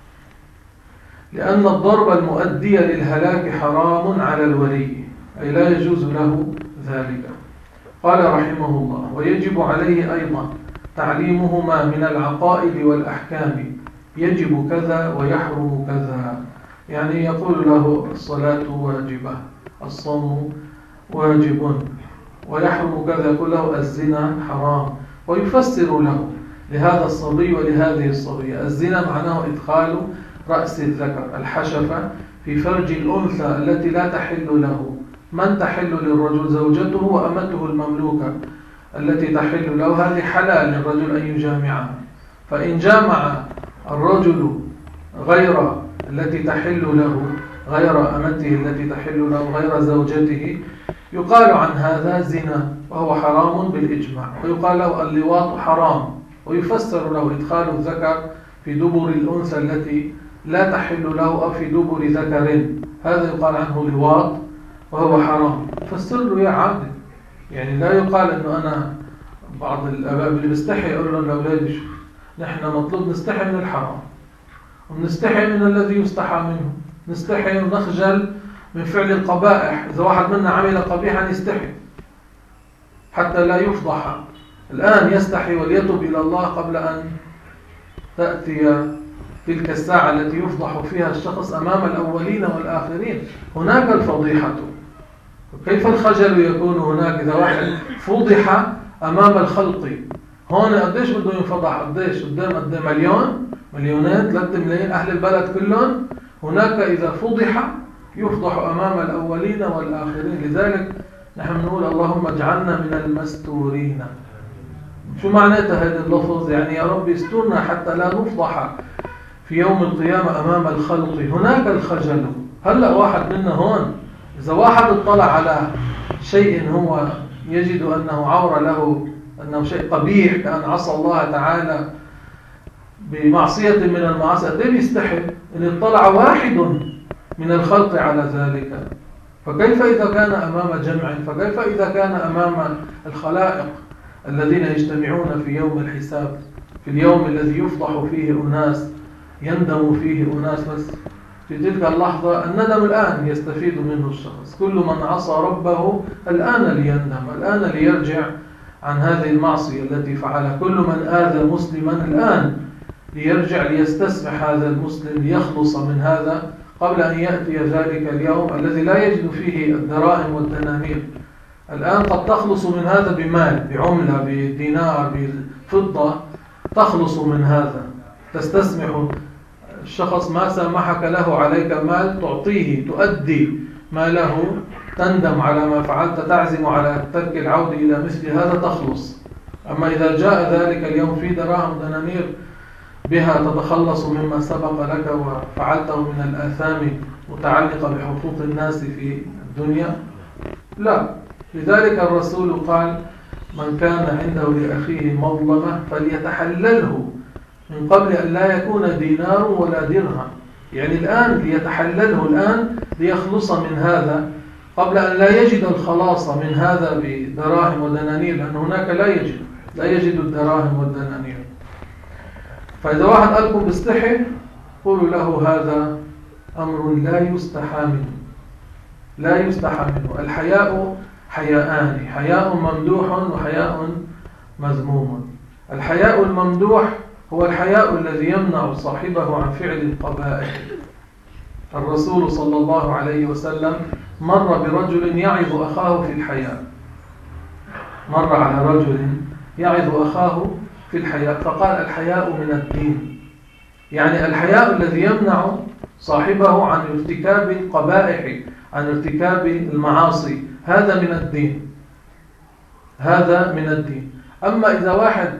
لأن الضرب المؤدي للهلاك حرام على الولي، أي لا يجوز له ذلك. قال رحمه الله: ويجب عليه أيضا تعليمهما من العقائد والأحكام، يجب كذا ويحرم كذا، يعني يقول له الصلاة واجبة، الصوم واجب، ويحرم كذا، يقول له الزنا حرام، ويفسر له لهذا الصبي ولهذه الصبية. الزنا معناه إدخال رأس الذكر الحشفة في فرج الأنثى التي لا تحل له. من تحل للرجل؟ زوجته وأمته المملوكة التي تحل له، هذه حلال للرجل أن يجامعها. فإن جامع الرجل غير التي تحل له، غير أمته التي تحل له، غير زوجته، يقال عن هذا زنا وهو حرام بالإجماع، ويقال له اللواط حرام، ويفسر له إدخال الذكر في دبر الأنثى التي لا تحل له أو في دبر ذكر، هذا يقال عنه لواط وهو حرام. فسر له يا عادل، يعني لا يقال أنه أنا بعض الأباء اللي بيستحي يقول لهم لأولادي شوف نحن مطلوب نستحي من الحرام ونستحي من الذي يستحى منه، نستحي ونخجل من فعل القبائح. إذا واحد منا عمل قبيحا يستحي حتى لا يفضح. الآن يستحي وليتوب إلى الله قبل أن تأتي تلك الساعة التي يفضح فيها الشخص أمام الأولين والآخرين. هناك الفضيحة، كيف الخجل يكون هناك إذا واحد فضح أمام الخلق؟ هون قديش بده ينفضح؟ قديش؟ قدام قد مليون مليونين ثلاثة ملايين أهل البلد كلهم. هناك إذا فضح يفضح أمام الأولين والآخرين. لذلك نحن نقول اللهم اجعلنا من المستورين. شو معناتها هذا اللفظ؟ يعني يا رب استرنا حتى لا نفضح في يوم القيامة أمام الخلق. هناك الخجل. هلأ واحد منا هون إذا واحد اطلع على شيء هو يجد أنه عورة له، أنه شيء قبيح كأن عصى الله تعالى بمعصية من المعاصي، قد ايه بيستحي أن يطلع واحد من الخلق على ذلك؟ فكيف إذا كان أمام جمع؟ فكيف إذا كان أمام الخلائق الذين يجتمعون في يوم الحساب، في اليوم الذي يفضح فيه أناس، يندم فيه أناس، بس في تلك اللحظة الندم الآن يستفيد منه الشخص. كل من عصى ربه الآن ليندم، الآن ليرجع عن هذه المعصية التي فعلها. كل من آذى مسلما الآن ليرجع ليستسمح هذا المسلم ليخلص من هذا قبل أن يأتي ذلك اليوم الذي لا يجد فيه الدراهم والدنانير. الآن قد تخلص من هذا بمال، بعملة، بدينار، بفضة، تخلص من هذا. تستسمح الشخص ما سامحك له عليك مال تعطيه، تؤدي ماله، تندم على ما فعلت، تعزم على ترك العودة إلى مثل هذا، تخلص. أما إذا جاء ذلك اليوم في دراهم دنانير بها تتخلص مما سبق لك وفعلته من الآثام متعلقة بحقوق الناس في الدنيا، لا. لذلك الرسول قال: من كان عنده لأخيه مظلمة فليتحلله من قبل أن لا يكون دينار ولا درهم. يعني الآن ليتحلله الآن ليخلص من هذا قبل أن لا يجد الخلاص من هذا بدراهم ودنانير، لأن هناك لا يجد لا يجد الدراهم والدنانير. فإذا واحد قالكم بيستحي قولوا له هذا أمر لا يستحى منه، لا يستحى منه. الحياء حياءان، حياء ممدوح وحياء مذموم. الحياء الممدوح هو الحياء الذي يمنع صاحبه عن فعل القبائح. الرسول صلى الله عليه وسلم مر برجل يعظ أخاه في الحياء، مر على رجل يعظ أخاه في الحياء فقال: الحياء من الدين. يعني الحياء الذي يمنع صاحبه عن ارتكاب القبائح، عن ارتكاب المعاصي، هذا من الدين، هذا من الدين. أما إذا واحد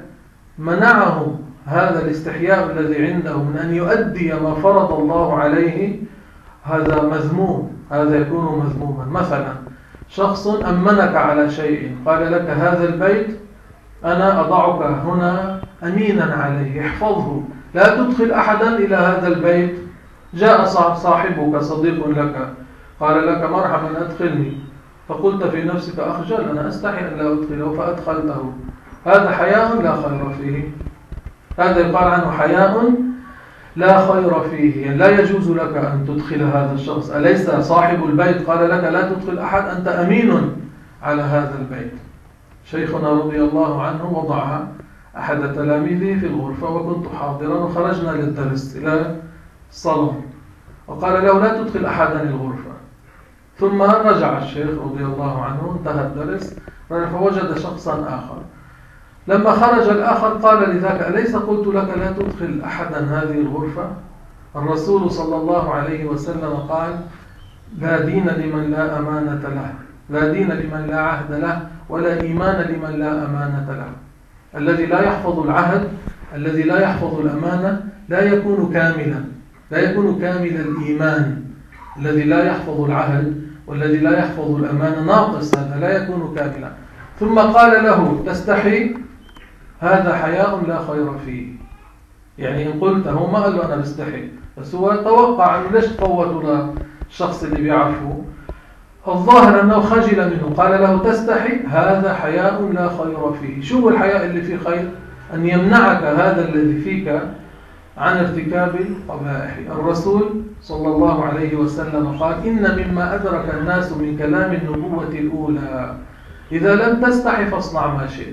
منعه هذا الاستحياء الذي عنده من أن يؤدي ما فرض الله عليه، هذا مذموم، هذا يكون مذموما. مثلا شخص أمنك على شيء، قال لك: هذا البيت أنا أضعك هنا أمينا عليه، احفظه، لا تدخل أحدا إلى هذا البيت. جاء صاحبك صديق لك قال لك: مرحبا أدخلني، فقلت في نفسك: أخجل، أنا أستحي أن لا أدخله، فأدخلته. هذا حياء لا خير فيه، هذا يقال عنه حياء لا خير فيه، يعني لا يجوز لك أن تدخل هذا الشخص. أليس صاحب البيت قال لك: لا تدخل أحد، أنت أمين على هذا البيت. شيخنا رضي الله عنه وضع أحد تلاميذه في الغرفة وكنت حاضرا، وخرجنا للدرس إلى الصالون، وقال له: لا تدخل أحدا الغرفة. ثم رجع الشيخ رضي الله عنه، انتهى الدرس، فوجد شخصا آخر. لما خرج الآخر قال لذاك: أليس قلت لك لا تدخل أحدا هذه الغرفة؟ الرسول صلى الله عليه وسلم قال: لا دين لمن لا أمانة له، لا دين لمن لا عهد له، ولا إيمان لمن لا أمانة له. الذي لا يحفظ العهد، الذي لا يحفظ الأمانة، لا يكون كاملا، لا يكون كامل الإيمان. الذي لا يحفظ العهد والذي لا يحفظ الأمانة ناقص، هذا لا يكون كاملا. ثم قال له: تستحي؟ هذا حياء لا خير فيه. يعني إن قلت، هو ما قال له أنا بستحي، بس هو توقع أنه ليش قوته للشخص اللي بيعرفه، الظاهر أنه خجل منه، قال له: تستحي؟ هذا حياء لا خير فيه. شو الحياء اللي فيه خير؟ أن يمنعك هذا الذي فيك عن ارتكاب القبائح. الرسول صلى الله عليه وسلم قال: إن مما أدرك الناس من كلام النبوة الأولى: إذا لم تستحي فاصنع ما شئت.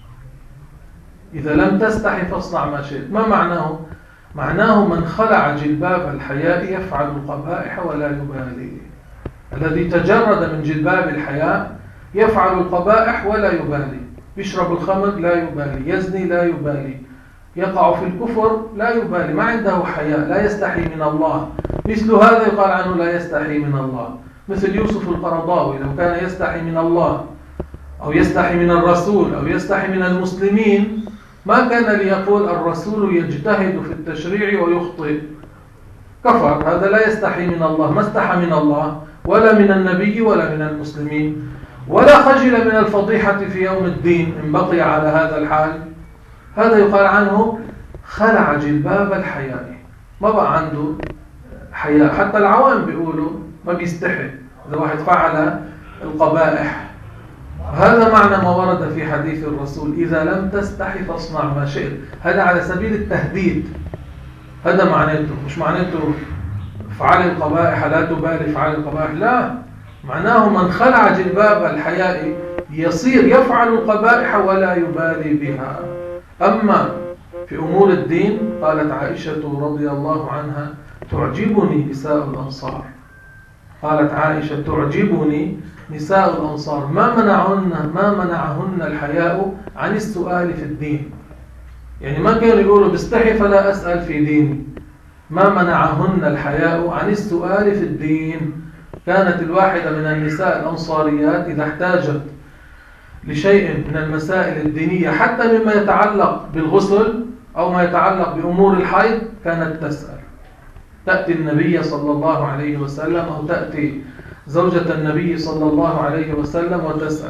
إذا لم تستحي فاصنع ما شئت. ما معناه؟ معناه من خلع جلباب الحياء يفعل القبائح ولا يبالي. الذي تجرد من جلباب الحياء يفعل القبائح ولا يبالي، يشرب الخمر لا يبالي، يزني لا يبالي، يقع في الكفر لا يبالي، ما عنده حياء، لا يستحي من الله. مثل هذا يقال عنه لا يستحي من الله. مثل يوسف القرضاوي، لو كان يستحي من الله أو يستحي من الرسول أو يستحي من المسلمين، ما كان ليقول الرسول يجتهد في التشريع ويخطئ. كفر، هذا لا يستحي من الله، ما استحى من الله ولا من النبي ولا من المسلمين، ولا خجل من الفضيحة في يوم الدين إن بقي على هذا الحال. هذا يقال عنه خلع جلباب الحياء، ما بقى عنده حياء. حتى العوام بيقولوا ما بيستحي إذا واحد فعل القبائح. هذا معنى ما ورد في حديث الرسول: إذا لم تستحي فاصنع ما شئت. هذا على سبيل التهديد، هذا معناته، مش معناته فعل القبائح لا تبالي، فعل القبائح لا، معناه من خلع جلباب الحياء يصير يفعل القبائح ولا يبالي بها. أما في أمور الدين قالت عائشة رضي الله عنها: تعجبني نساء الأنصار. قالت عائشة: تعجبني نساء الأنصار، ما منعهن ما منعهن الحياء عن السؤال في الدين. يعني ما كانوا يقولوا بستحي فلا أسأل في ديني، ما منعهن الحياء عن السؤال في الدين. كانت الواحدة من النساء الأنصاريات إذا احتاجت لشيء من المسائل الدينية، حتى مما يتعلق بالغسل أو ما يتعلق بأمور الحيض، كانت تسأل، تأتي النبي صلى الله عليه وسلم أو تأتي زوجة النبي صلى الله عليه وسلم وتسأل.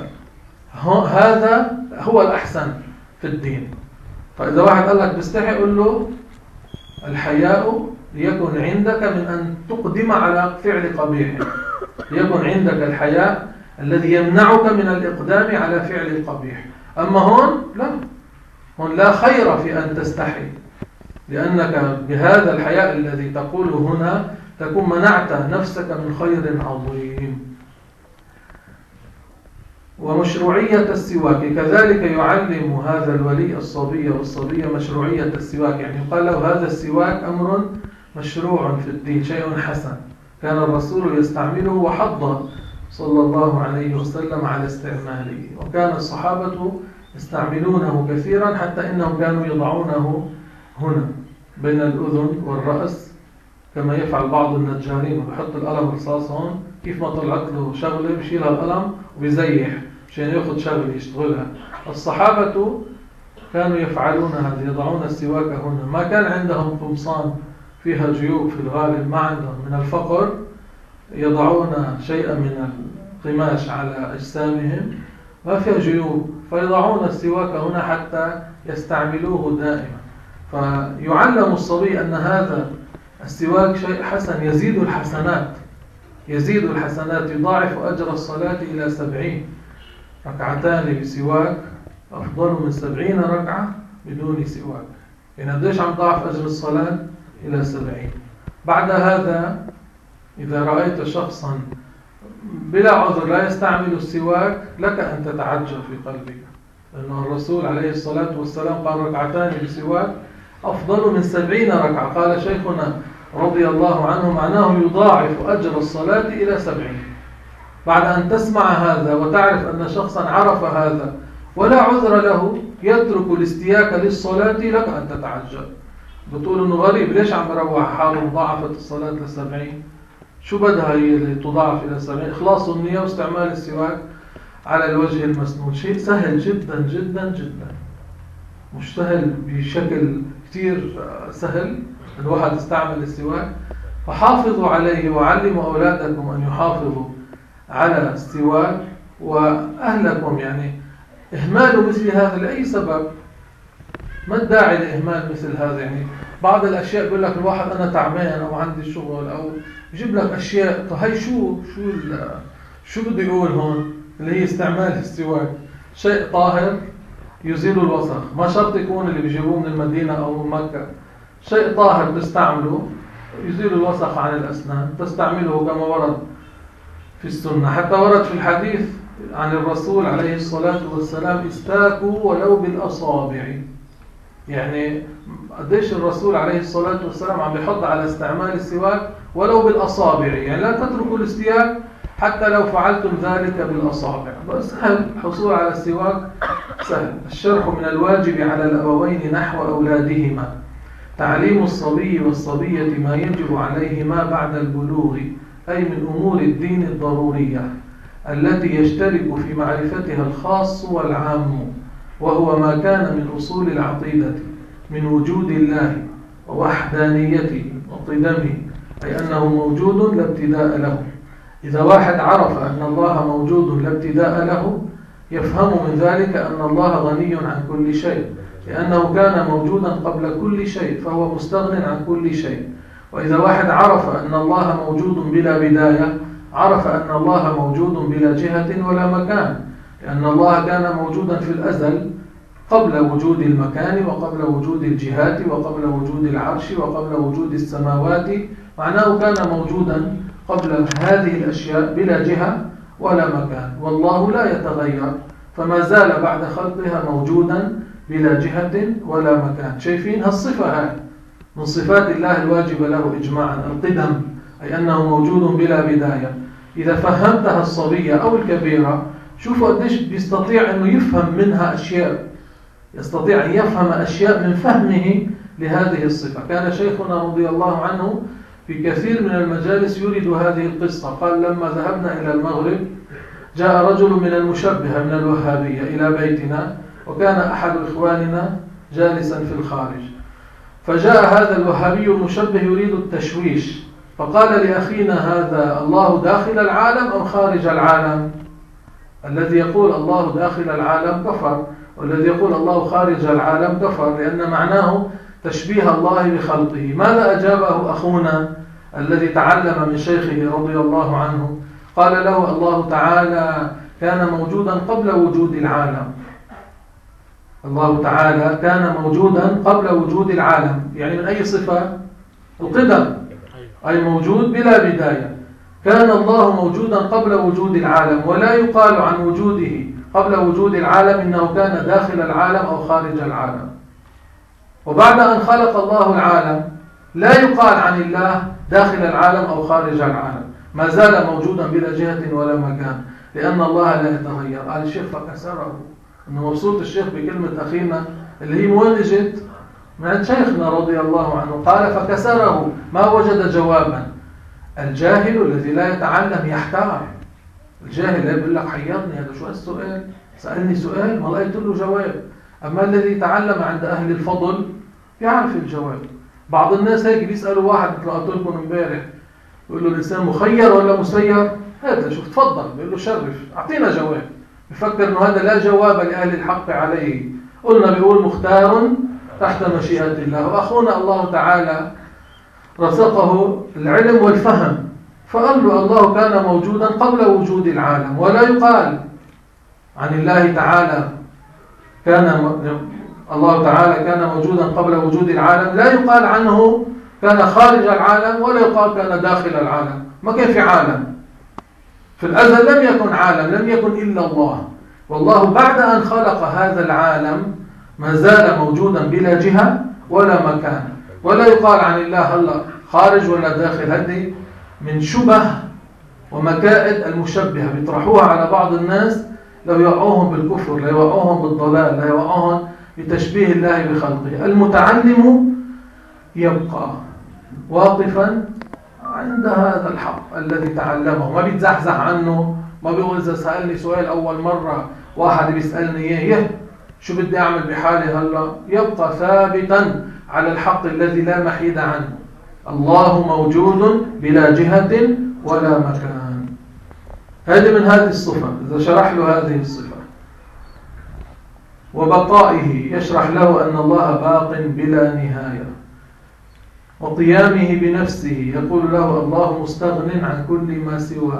هذا هو الأحسن في الدين. فإذا واحد قال لك بستحي، قل له: الحياء ليكن عندك من أن تقدم على فعل قبيح، ليكن عندك الحياء الذي يمنعك من الإقدام على فعل القبيح. أما هون لا، هون لا خير في أن تستحي، لأنك بهذا الحياء الذي تقول هنا تكون منعت نفسك من خير عظيم. ومشروعية السواك. كذلك يعلم هذا الولي الصبي والصبية مشروعية السواك، يعني يقال له هذا السواك أمر مشروع في الدين، شيء حسن كان الرسول يستعمله وحض صلى الله عليه وسلم على استعماله، وكان الصحابة يستعملونه كثيرا حتى إنهم كانوا يضعونه هنا بين الأذن والرأس كما يفعل بعض النجارين، وبحط القلم رصاص هون، كيف ما طلعت له شغلة بشيلها القلم وبيزيح مشان ياخذ شغلة يشتغلها. الصحابة كانوا يفعلون هذا، يضعون السواك هنا. ما كان عندهم قمصان فيها جيوب في الغالب، ما عندهم من الفقر، يضعون شيئا من القماش على أجسامهم ما فيها جيوب، فيضعون السواك هنا حتى يستعملوه دائما. فيعلم الصبي أن هذا السواك شيء حسن، يزيد الحسنات، يزيد الحسنات، يضاعف أجر الصلاة إلى سبعين. ركعتان بسواك أفضل من سبعين ركعة بدون سواك. يعني قديش عم ضاعف أجر الصلاة؟ إلى سبعين. بعد هذا إذا رأيت شخصا بلا عذر لا يستعمل السواك لك أن تتعجب في قلبك، لأن الرسول عليه الصلاة والسلام قال ركعتان بسواك أفضل من سبعين ركعة. قال شيخنا رضي الله عنه معناه يضاعف أجر الصلاة إلى سبعين. بعد أن تسمع هذا وتعرف أن شخصا عرف هذا ولا عذر له يترك الاستياك للصلاة، لك أن تتعجب. بتقول إنه غريب، ليش عم بروح حاله مضاعفة الصلاة لسبعين؟ شو بدها هي اللي تضاعف إلى سبعين؟ إخلاص النية واستعمال السواك على الوجه المسنون، شيء سهل جدا جدا جدا، مش سهل بشكل كتير سهل الواحد يستعمل السواك. فحافظوا عليه وعلموا أولادكم أن يحافظوا على السواك، وأهلكم يعني إهمال مثل هذا لأي سبب، ما الداعي لإهمال مثل هذا. يعني بعض الأشياء بيقول لك الواحد أنا تعبان أو عندي شغل أو يجيب لك أشياء، طيب هي شو شو شو بده يقول هون؟ اللي هي استعمال السواك شيء طاهر يزيل الوسخ، ما شرط يكون اللي بيجيبوه من المدينة أو من مكة، شيء طاهر تستعمله يزيل الوسخ عن الأسنان، تستعمله كما ورد في السنة. حتى ورد في الحديث عن الرسول عليه الصلاة والسلام استاكوا ولو بالأصابع. يعني قديش الرسول عليه الصلاة والسلام عم بيحض على استعمال السواك ولو بالأصابع، يعني لا تتركوا الاستياك حتى لو فعلتم ذلك بالأصابع. بس سهل الحصول على السواك، سهل. الشرح من الواجب على الأبوين نحو أولادهما تعليم الصبي والصبية ما يجب عليهما بعد البلوغ، أي من أمور الدين الضرورية التي يشترك في معرفتها الخاص والعام، وهو ما كان من أصول العقيدة من وجود الله ووحدانيته وقدمه، أي أنه موجود لا ابتداء له. إذا واحد عرف أن الله موجود لا ابتداء له يفهم من ذلك أن الله غني عن كل شيء، لأنه كان موجودا قبل كل شيء فهو مستغن عن كل شيء. وإذا واحد عرف أن الله موجود بلا بداية عرف أن الله موجود بلا جهة ولا مكان، لأن الله كان موجودا في الأزل قبل وجود المكان وقبل وجود الجهات وقبل وجود العرش وقبل وجود السماوات، معناه كان موجودا قبل هذه الأشياء بلا جهة ولا مكان. والله لا يتغير، فما زال بعد خلقها موجودا بلا جهة ولا مكان. شايفين هالصفة هاي من صفات الله الواجبة له إجماعا، القدم، أي أنه موجود بلا بداية. إذا فهمتها الصبية أو الكبيرة شوفوا قديش بيستطيع أنه يفهم منها أشياء، يستطيع أن يفهم أشياء من فهمه لهذه الصفة. كان شيخنا رضي الله عنه في كثير من المجالس يريد هذه القصة. قال لما ذهبنا إلى المغرب جاء رجل من المشبهة من الوهابية إلى بيتنا، وكان أحد إخواننا جالسا في الخارج، فجاء هذا الوهابي المشبه يريد التشويش، فقال لأخينا هذا الله داخل العالم أم خارج العالم؟ الذي يقول الله داخل العالم كفر، والذي يقول الله خارج العالم كفر، لأن معناه تشبيه الله بخلقه. ماذا أجابه أخونا الذي تعلم من شيخه رضي الله عنه؟ قال له الله تعالى كان موجودا قبل وجود العالم، الله تعالى كان موجودا قبل وجود العالم، يعني من أي صفة؟ القدم، أي موجود بلا بداية. كان الله موجودا قبل وجود العالم، ولا يقال عن وجوده قبل وجود العالم إنه كان داخل العالم أو خارج العالم. وبعد أن خلق الله العالم لا يقال عن الله داخل العالم أو خارج العالم، ما زال موجودا بلا جهة ولا مكان، لأن الله لا يتغير. قال الشيخ فكسره، أنه مبسوط الشيخ بكلمة أخينا اللي هي وين اجت؟ من عند شيخنا رضي الله عنه. قال فكسره، ما وجد جوابا. الجاهل الذي لا يتعلم يحتار. الجاهل لا يقول لك حيرني، هذا شو السؤال؟ سألني سؤال ما لقيت له جواب. أما الذي تعلم عند أهل الفضل يعرف الجواب. بعض الناس هيك بيسألوا واحد مثل ما قلت لكم امبارح، بيقول له الإنسان مخير ولا مسير؟ هذا شوف تفضل، بيقول له شرف أعطينا جواب. بفكر إنه هذا لا جواب لأهل الحق عليه. قلنا بيقول مختار تحت مشيئة الله. وأخونا الله تعالى رزقه العلم والفهم، فقال له الله كان موجودا قبل وجود العالم، ولا يقال عن الله تعالى كان الله تعالى كان موجودا قبل وجود العالم، لا يقال عنه كان خارج العالم، ولا يقال كان داخل العالم. ما كان في عالم في الأزل، لم يكن عالم، لم يكن إلا الله. والله بعد أن خلق هذا العالم ما زال موجودا بلا جهة ولا مكان. ولا يقال عن الله هلا خارج ولا داخل. هذه من شبه ومكائد المشبهة بيطرحوها على بعض الناس لو يوقعوهم بالكفر، لا يوقعوهم بالضلال، لا يوقعوهم بتشبيه الله بخلقه. المتعلم يبقى واقفا عند هذا الحق الذي تعلمه، ما بيتزحزح عنه، ما بيقول إذا سألني سؤال أول مرة واحد بيسألني إياه شو بدي أعمل بحالي هلا، يبقى ثابتا على الحق الذي لا محيد عنه. الله موجود بلا جهة ولا مكان. هذه من هذه الصفة. إذا شرح له هذه الصفة وبقائه يشرح له أن الله باق بلا نهاية. وقيامه بنفسه يقول له الله مستغن عن كل ما سواه.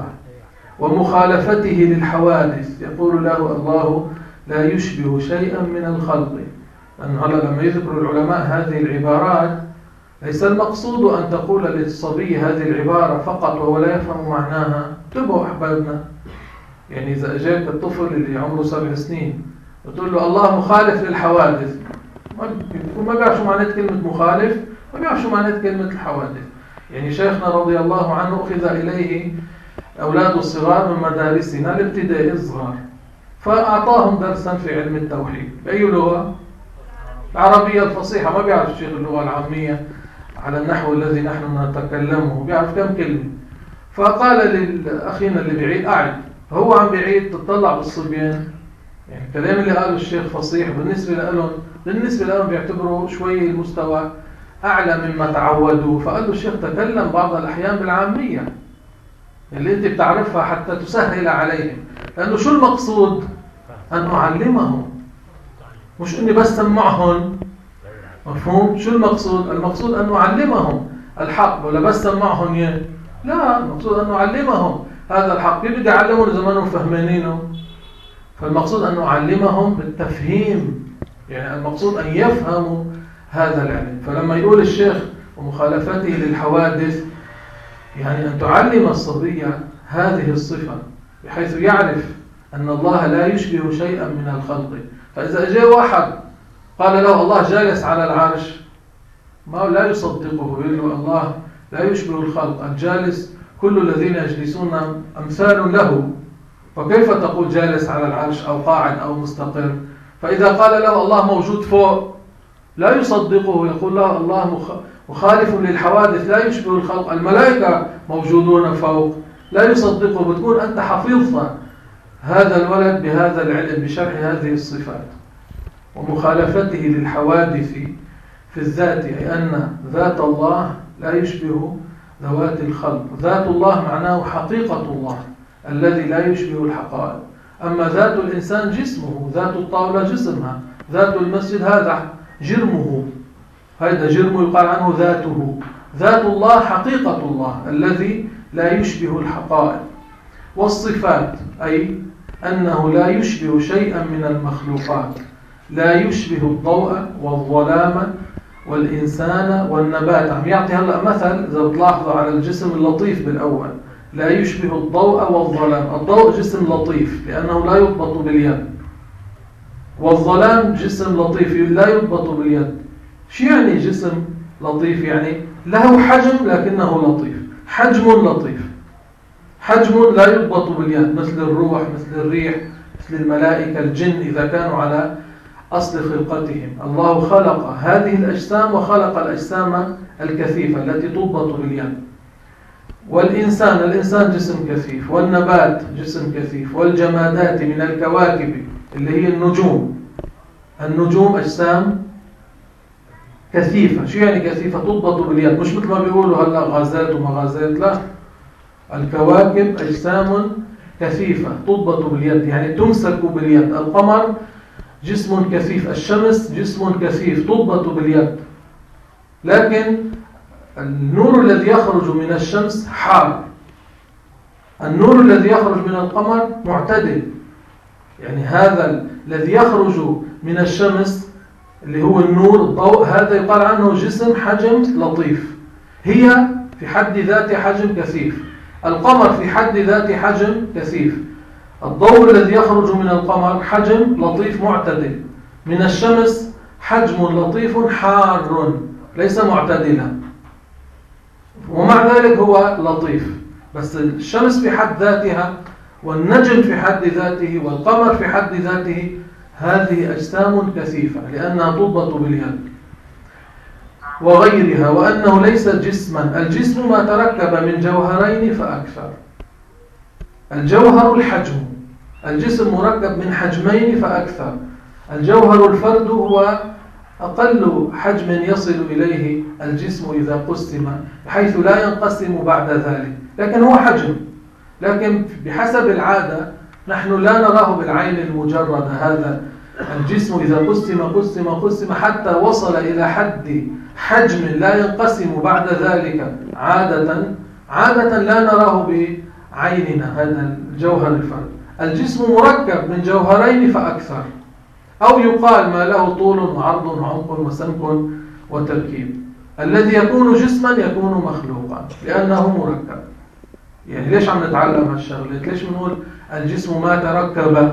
ومخالفته للحوادث يقول له الله لا يشبه شيئا من الخلق. لأن هلا لما يذكر العلماء هذه العبارات ليس المقصود أن تقول للصبي هذه العبارة فقط وهو لا يفهم معناها. انتبهوا أحبابنا، يعني إذا أجاك الطفل اللي عمره سبع سنين وتقول له الله مخالف للحوادث، ما بيعرف شو معنات كلمة مخالف، ما بيعرف شو معنات كلمة الحوادث. يعني شيخنا رضي الله عنه أخذ إليه أولاد الصغار من مدارسنا الابتدائي الصغار، فأعطاهم درسا في علم التوحيد. بأي لغة؟ العربية الفصيحة، ما بيعرف الشيخ اللغة العامية على النحو الذي نحن نتكلمه، بيعرف كم كلمة. فقال للأخينا اللي بعيد أعد، هو عم بعيد تطلع بالصبيان، يعني الكلام اللي قاله الشيخ فصيح بالنسبة لهم، بالنسبة لهم بيعتبروا شوي المستوى أعلى مما تعودوا. فقال له الشيخ تكلم بعض الأحيان بالعامية اللي أنت بتعرفها حتى تسهل عليهم، لأنه شو المقصود؟ أن أعلمهم، مش أني بس سمعهم. مفهوم؟ شو المقصود؟ المقصود أن نعلمهم الحق، ولا بس سمعهم يه؟ لا، المقصود أن نعلمهم هذا الحق. كيف بدي أعلمهم إذا ما هم فهمانينه؟ فالمقصود أن نعلمهم بالتفهيم، يعني المقصود أن يفهموا هذا العلم. فلما يقول الشيخ ومخالفته للحوادث، يعني أن تعلم الصبي هذه الصفة بحيث يعرف أن الله لا يشبه شيئا من الخلق. فإذا جاء واحد قال له الله جالس على العرش، ما لا يصدقه، يقول له الله لا يشبه الخلق، الجالس كل الذين يجلسون أمثال له، فكيف تقول جالس على العرش أو قاعد أو مستقر؟ فإذا قال له الله موجود فوق لا يصدقه، يقول له الله مخالف للحوادث لا يشبه الخلق، الملائكة موجودون فوق، لا يصدقه. بتكون أنت حفظت هذا الولد بهذا العلم بشرح هذه الصفات. ومخالفته للحوادث في الذات، أي أن ذات الله لا يشبه ذوات الخلق. ذات الله معناه حقيقة الله الذي لا يشبه الحقائق. أما ذات الإنسان جسمه، ذات الطاولة جسمها، ذات المسجد هذا جرمه، هذا جرمه يقال عنه ذاته. ذات الله حقيقة الله الذي لا يشبه الحقائق. والصفات أي أنه لا يشبه شيئا من المخلوقات، لا يشبه الضوء والظلام والإنسان والنبات. عم يعطي هلأ مثل إذا بتلاحظوا على الجسم اللطيف بالأول، لا يشبه الضوء والظلام. الضوء جسم لطيف لأنه لا يضبط باليد، والظلام جسم لطيف لا يضبط باليد. شو يعني جسم لطيف؟ يعني له حجم لكنه لطيف، حجم لطيف، حجم لا يضبط باليد، مثل الروح، مثل الريح، مثل الملائكة، الجن إذا كانوا على أصل خلقتهم. الله خلق هذه الأجسام وخلق الأجسام الكثيفة التي تضبط باليد. والإنسان، الإنسان جسم كثيف، والنبات جسم كثيف، والجمادات من الكواكب اللي هي النجوم، النجوم أجسام كثيفة. شو يعني كثيفة؟ تضبط باليد، مش مثل ما بيقولوا هلا غازات وما غازات، لا، الكواكب أجسام كثيفة تضبط باليد يعني تمسك باليد. القمر جسم كثيف، الشمس جسم كثيف تضبط باليد، لكن النور الذي يخرج من الشمس حار، النور الذي يخرج من القمر معتدل. يعني هذا الذي يخرج من الشمس اللي هو النور، الضوء، هذا يقال عنه جسم حجم لطيف. هي في حد ذاته حجم كثيف، القمر في حد ذاته حجم كثيف. الضوء الذي يخرج من القمر حجم لطيف معتدل، من الشمس حجم لطيف حار ليس معتدلا، ومع ذلك هو لطيف. بس الشمس في حد ذاتها، والنجم في حد ذاته، والقمر في حد ذاته، هذه أجسام كثيفة لأنها تضبط باليد وغيرها. وأنه ليس جسما، الجسم ما تركب من جوهرين فأكثر. الجوهر الحجم، الجسم مركب من حجمين فأكثر. الجوهر الفرد هو أقل حجم يصل إليه الجسم إذا قسم، بحيث لا ينقسم بعد ذلك، لكن هو حجم. لكن بحسب العادة نحن لا نراه بالعين المجردة. هذا الجسم إذا قسم قسم قسم حتى وصل إلى حد حجم لا ينقسم بعد ذلك، عادة عادة لا نراه بعيننا هذا الجوهر الفرد. الجسم مركب من جوهرين فأكثر، أو يقال ما له طول وعرض وعمق وسمك وتركيب. الذي يكون جسما يكون مخلوقا لأنه مركب. يعني ليش عم نتعلم هالشغلة؟ ليش بنقول الجسم ما تركب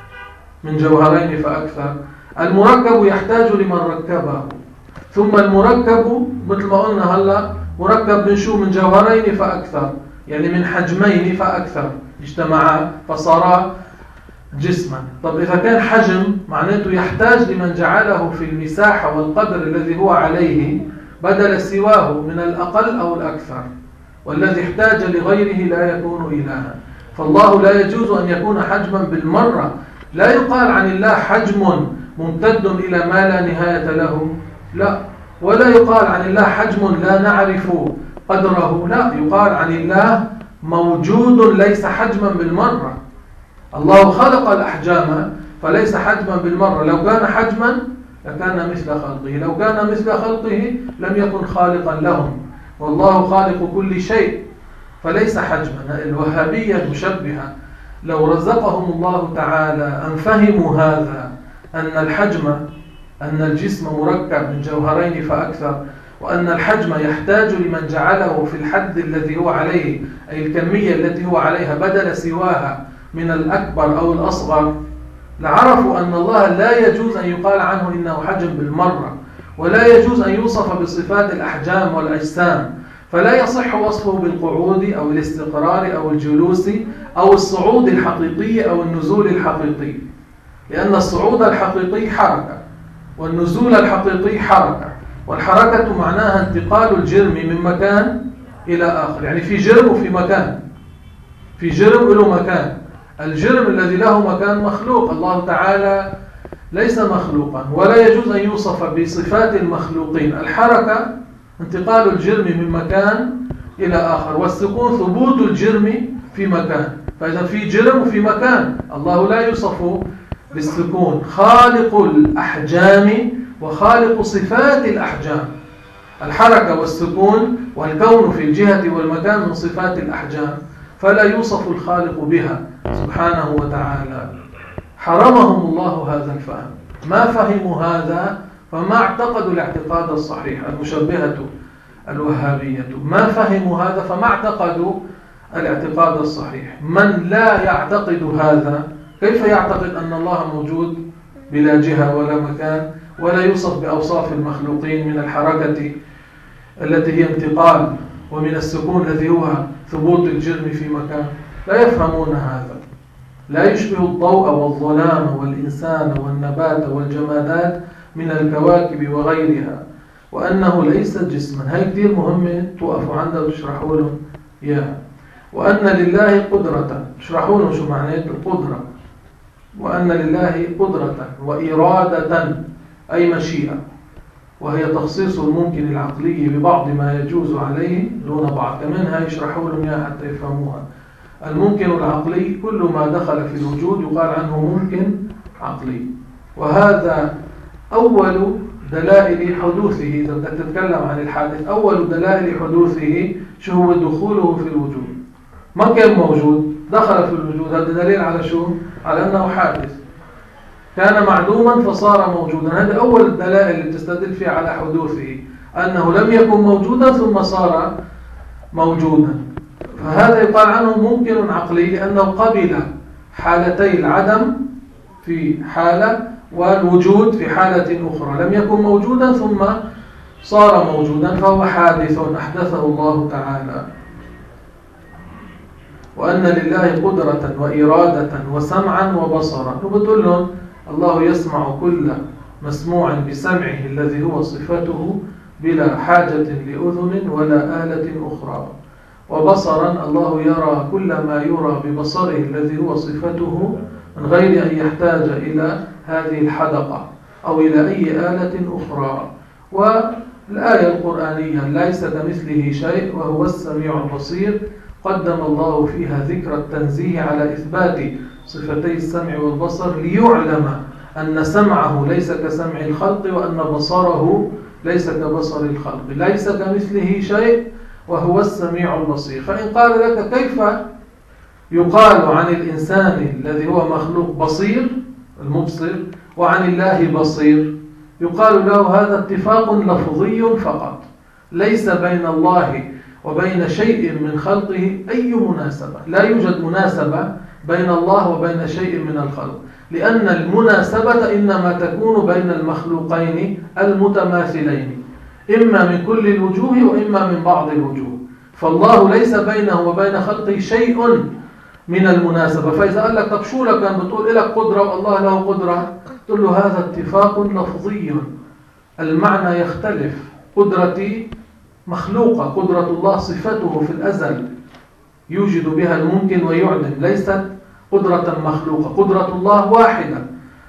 من جوهرين فأكثر؟ المركب يحتاج لمن ركبه، ثم المركب مثل ما قلنا هلا مركب من شو؟ من جوهرين فأكثر، يعني من حجمين فأكثر اجتمعا فصار جسما. طب إذا كان حجم معناته يحتاج لمن جعله في المساحة والقدر الذي هو عليه بدل سواه من الأقل أو الأكثر، والذي احتاج لغيره لا يكون إلها. فالله لا يجوز أن يكون حجما بالمرة. لا يقال عن الله حجم ممتد إلى ما لا نهاية له، لا. ولا يقال عن الله حجم لا نعرف قدره، لا. يقال عن الله موجود ليس حجما بالمرة. الله خلق الأحجام فليس حجما بالمرة. لو كان حجما لكان مثل خلقه، لو كان مثل خلقه لم يكن خالقا لهم، والله خالق كل شيء فليس حجما. الوهابية المشبهة لو رزقهم الله تعالى أن فهموا هذا، أن الحجم، أن الجسم مركب من جوهرين فأكثر، وأن الحجم يحتاج لمن جعله في الحد الذي هو عليه، أي الكمية التي هو عليها بدل سواها من الأكبر أو الأصغر، لعرفوا أن الله لا يجوز أن يقال عنه إنه حجم بالمرة، ولا يجوز أن يوصف بصفات الأحجام والأجسام. فلا يصح وصفه بالقعود أو الاستقرار أو الجلوس أو الصعود الحقيقي أو النزول الحقيقي، لأن الصعود الحقيقي حركة، والنزول الحقيقي حركة، والحركة معناها انتقال الجرم من مكان إلى آخر. يعني في جرم وفي مكان، في جرم له مكان. الجرم الذي له مكان مخلوق، الله تعالى ليس مخلوقا، ولا يجوز أن يوصف بصفات المخلوقين. الحركة انتقال الجرم من مكان إلى آخر، والسكون ثبوت الجرم في مكان. فإذا في جرم وفي مكان، الله لا يوصف بالسكون. خالق الأحجام وخالق صفات الأحجام. الحركة والسكون والكون في الجهة والمكان من صفات الأحجام، فلا يوصف الخالق بها سبحانه وتعالى. حرمهم الله هذا الفهم، ما فهموا هذا فما اعتقدوا الاعتقاد الصحيح. المشبهة الوهابية ما فهموا هذا فما اعتقدوا الاعتقاد الصحيح. من لا يعتقد هذا كيف يعتقد أن الله موجود بلا جهة ولا مكان، ولا يوصف بأوصاف المخلوقين من الحركة التي هي انتقال، ومن السكون الذي هو ثبوت الجرم في مكان؟ لا يفهمون هذا. لا يشبه الضوء والظلام والإنسان والنبات والجمادات من الكواكب وغيرها، وأنه ليس جسما. هاي كتير مهمة توقفوا عندها وتشرحوا لهم إياها. وأن لله قدرة، تشرحوا لهم شو معنى القدرة. وأن لله قدرة وإرادة أي مشيئة، وهي تخصيص الممكن العقلي ببعض ما يجوز عليه دون بعض. كمان هاي يشرحوا لهم إياها حتى يفهموها. الممكن العقلي كل ما دخل في الوجود يقال عنه ممكن عقلي، وهذا أول دلائل حدوثه. إذا بدك تتكلم عن الحادث، أول دلائل حدوثه شو هو؟ دخوله في الوجود. ما كان موجود، دخل في الوجود. هذا دليل على شو؟ على أنه حادث. كان معدوما فصار موجودا. هذا أول الدلائل اللي تستدل فيها على حدوثه، أنه لم يكن موجودا ثم صار موجودا. فهذا يقال عنه ممكن عقلي، لأنه قبل حالتي العدم في حالة والوجود في حالة أخرى. لم يكن موجودا ثم صار موجودا، فهو حادث أحدثه الله تعالى. وأن لله قدرة وإرادة وسمعا وبصرا. وبتقول لهم الله يسمع كل مسموع بسمعه الذي هو صفته بلا حاجة لأذن ولا آلة أخرى. وبصرا، الله يرى كل ما يرى ببصره الذي هو صفته من غير أن يحتاج إلى هذه الحدقة أو إلى أي آلة أخرى. والآية القرآنية ليس كمثله شيء وهو السميع البصير قدم الله فيها ذكر التنزيه على إثبات صفتي السمع والبصر، ليعلم أن سمعه ليس كسمع الخلق، وأن بصره ليس كبصر الخلق. ليس كمثله شيء وهو السميع البصير. فإن قال لك كيف يقال عن الإنسان الذي هو مخلوق بصير المبصر وعن الله بصير، يقال له هذا اتفاق لفظي فقط، ليس بين الله وبين شيء من خلقه أي مناسبة. لا يوجد مناسبة بين الله وبين شيء من الخلق، لأن المناسبة إنما تكون بين المخلوقين المتماثلين، إما من كل الوجوه وإما من بعض الوجوه. فالله ليس بينه وبين خلقه شيء من المناسبة. فإذا قال لك طب شو لك كان بتقول لك قدرة والله له قدرة، تقول له هذا اتفاق لفظي، المعنى يختلف. قدرتي مخلوقة، قدرة الله صفته في الأزل يوجد بها الممكن ويعدم، ليست قدرة مخلوقة. قدرة الله واحدة،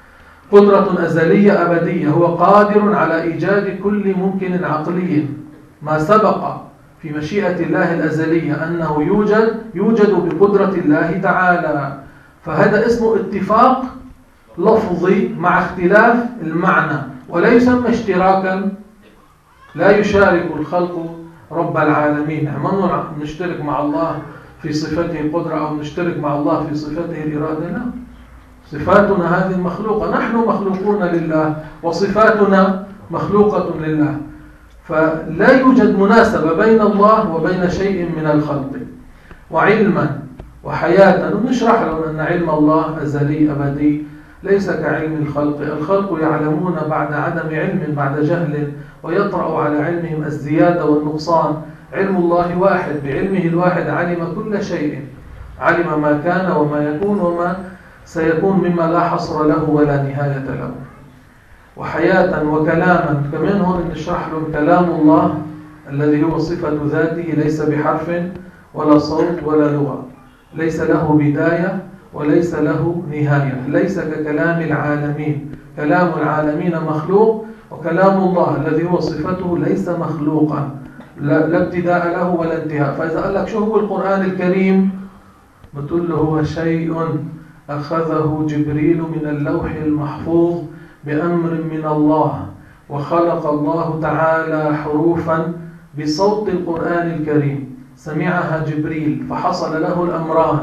قدرة أزلية أبدية، هو قادر على إيجاد كل ممكن عقلي. ما سبق في مشيئة الله الأزلية أنه يوجد يوجد بقدرة الله تعالى. فهذا اسمه اتفاق لفظي مع اختلاف المعنى، ولا يسمى اشتراكا. لا يشارك الخلق رب العالمين. ما نشترك مع الله في صفته القدرة أو نشترك مع الله في صفته الإرادة، لا. صفاتنا هذه مخلوقة، نحن مخلوقون لله وصفاتنا مخلوقة لله. فلا يوجد مناسبة بين الله وبين شيء من الخلق. وعلما وحياة، ونشرح لهم أن علم الله أزلي أبدي ليس كعلم الخلق. الخلق يعلمون بعد عدم علم، بعد جهل، ويطرأ على علمهم الزيادة والنقصان. علم الله واحد، بعلمه الواحد علم كل شيء، علم ما كان وما يكون وما سيكون مما لا حصر له ولا نهاية له. وحياة وكلاما، كمان هون نشرح لهم كلام الله الذي هو صفة ذاته، ليس بحرف ولا صوت ولا لغة، ليس له بداية وليس له نهاية، ليس ككلام العالمين. كلام العالمين مخلوق، وكلام الله الذي هو صفته ليس مخلوقا، لا ابتداء له ولا انتهاء. فإذا قال لك شو هو القرآن الكريم، بتقول له هو شيء أخذه جبريل من اللوح المحفوظ بأمر من الله، وخلق الله تعالى حروفا بصوت القرآن الكريم، سمعها جبريل فحصل له الأمران: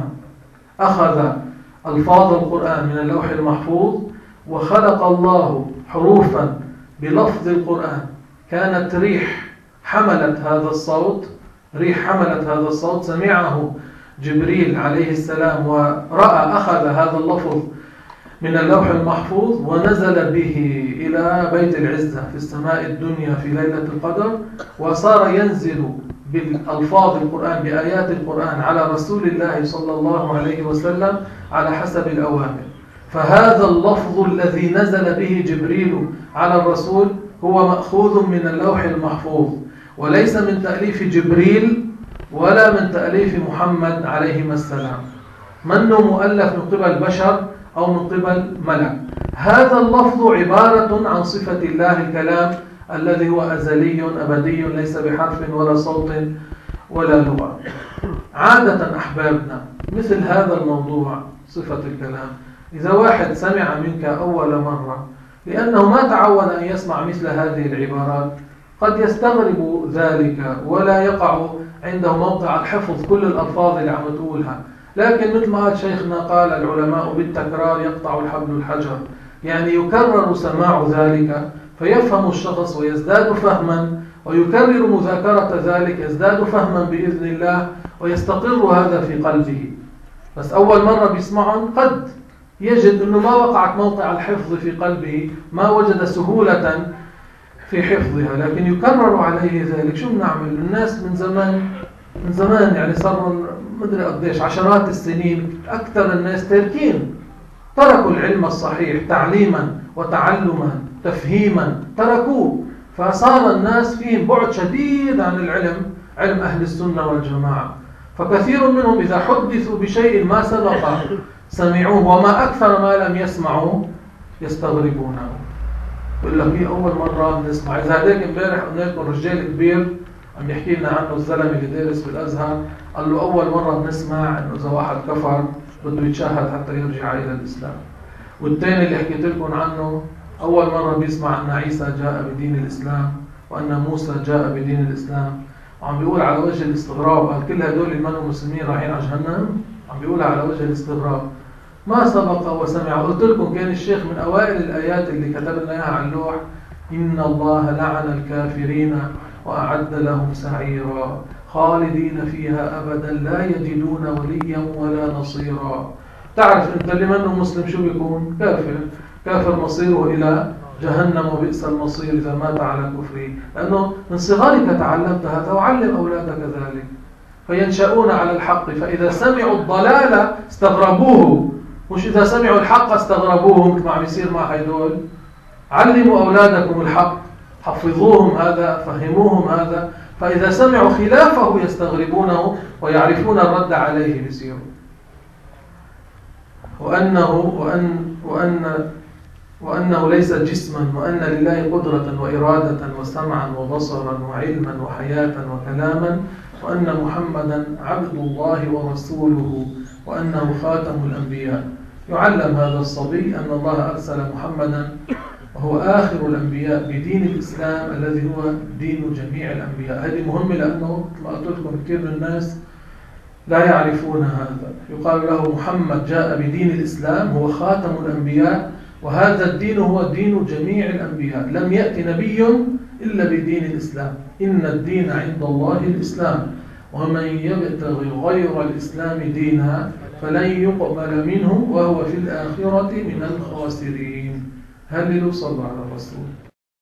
أخذ ألفاظ القرآن من اللوح المحفوظ، وخلق الله حروفا بلفظ القرآن. كانت ريح حملت هذا الصوت، ريح حملت هذا الصوت، سمعه جبريل عليه السلام ورأى أخذ هذا اللفظ من اللوح المحفوظ ونزل به إلى بيت العزة في السماء الدنيا في ليلة القدر، وصار ينزل بالألفاظ القرآن بآيات القرآن على رسول الله صلى الله عليه وسلم على حسب الأوامر. فهذا اللفظ الذي نزل به جبريل على الرسول هو مأخوذ من اللوح المحفوظ، وليس من تأليف جبريل ولا من تأليف محمد عليه السلام، منه مؤلف من قبل بشر أو من قبل ملك. هذا اللفظ عبارة عن صفة الله الكلام الذي هو أزلي أبدي ليس بحرف ولا صوت ولا لغة. عادة أحبابنا مثل هذا الموضوع صفة الكلام، إذا واحد سمع منك أول مرة لأنه ما تعود أن يسمع مثل هذه العبارات قد يستغرب ذلك ولا يقع عنده موقع الحفظ كل الألفاظ اللي عم تقولها. لكن مثل ما شيخنا قال العلماء بالتكرار يقطع الحبل الحجر، يعني يكرر سماع ذلك فيفهم الشخص ويزداد فهما، ويكرر مذاكرة ذلك يزداد فهما بإذن الله ويستقر هذا في قلبه. بس أول مرة بيسمعهم قد يجد أنه ما وقعت موقع الحفظ في قلبه، ما وجد سهولة في حفظها، لكن يكرر عليه ذلك. شو بنعمل؟ الناس من زمان من زمان يعني صار مدري قديش عشرات السنين أكثر الناس تاركين، تركوا العلم الصحيح تعليما وتعلما تفهيما، تركوه، فصار الناس فيهم بعد شديد عن العلم، علم أهل السنة والجماعة. فكثير منهم إذا حدثوا بشيء ما سبق سمعوه وما أكثر ما لم يسمعوا يستغربونه، يقول لك هي أول مرة بنسمع. إذا هداك امبارح قلنا لكم رجال كبير عم يحكي لنا عنه الزلمة اللي دارس بالأزهر، قال له أول مرة بنسمع إنه إذا واحد كفر بده يتشهد حتى يرجع إلى الإسلام. والثاني اللي حكيت لكم عنه أول مرة بيسمع أن عيسى جاء بدين الإسلام وأن موسى جاء بدين الإسلام، وعم بيقول على وجه الاستغراب، قال كل هدول اللي منهم مسلمين رايحين على جهنم، عم بيقولها على وجه الاستغراب، ما سبق وسمع. قلت لكم كان الشيخ من أوائل الآيات اللي كتب لنا إياها على اللوح: إن الله لعن الكافرين وأعد لهم سعيرا خالدين فيها أبدا لا يجدون وليا ولا نصيرا. تعرف أنت اللي منه مسلم شو بيكون؟ كافر، كافر مصيره إلى جهنم وبئس المصير إذا مات على كفره، لأنه من صغرك تعلمت هذا وعلم أولادك ذلك، فينشأون على الحق. فإذا سمعوا الضلال استغربوه، مش إذا سمعوا الحق استغربوه مثل ما عم يصير مع هيدول. علموا أولادكم الحق، حفظوهم هذا، فهموهم هذا، فإذا سمعوا خلافه يستغربونه ويعرفون الرد عليه بسيره. وأنه وأن وأن وأنه ليس جسما، وأن لله قدرة وإرادة وسمعا وبصرا وعلما وحياة وكلاما، وأن محمدا عبد الله ورسوله، وأنه خاتم الأنبياء. يعلم هذا الصبي أن الله أرسل محمدا وهو آخر الأنبياء بدين الإسلام الذي هو دين جميع الأنبياء. هذه مهمة لأنه ما قلت لكم كثير من الناس لا يعرفون هذا. يقال له محمد جاء بدين الإسلام، هو خاتم الأنبياء، وهذا الدين هو دين جميع الأنبياء. لم يأتي نبي إلا بدين الإسلام. إن الدين عند الله الإسلام، ومن يبتغي غير الإسلام دينا فلن يقبل منه وهو في الآخرة من الخاسرين. هللوا صلوا على الرسول.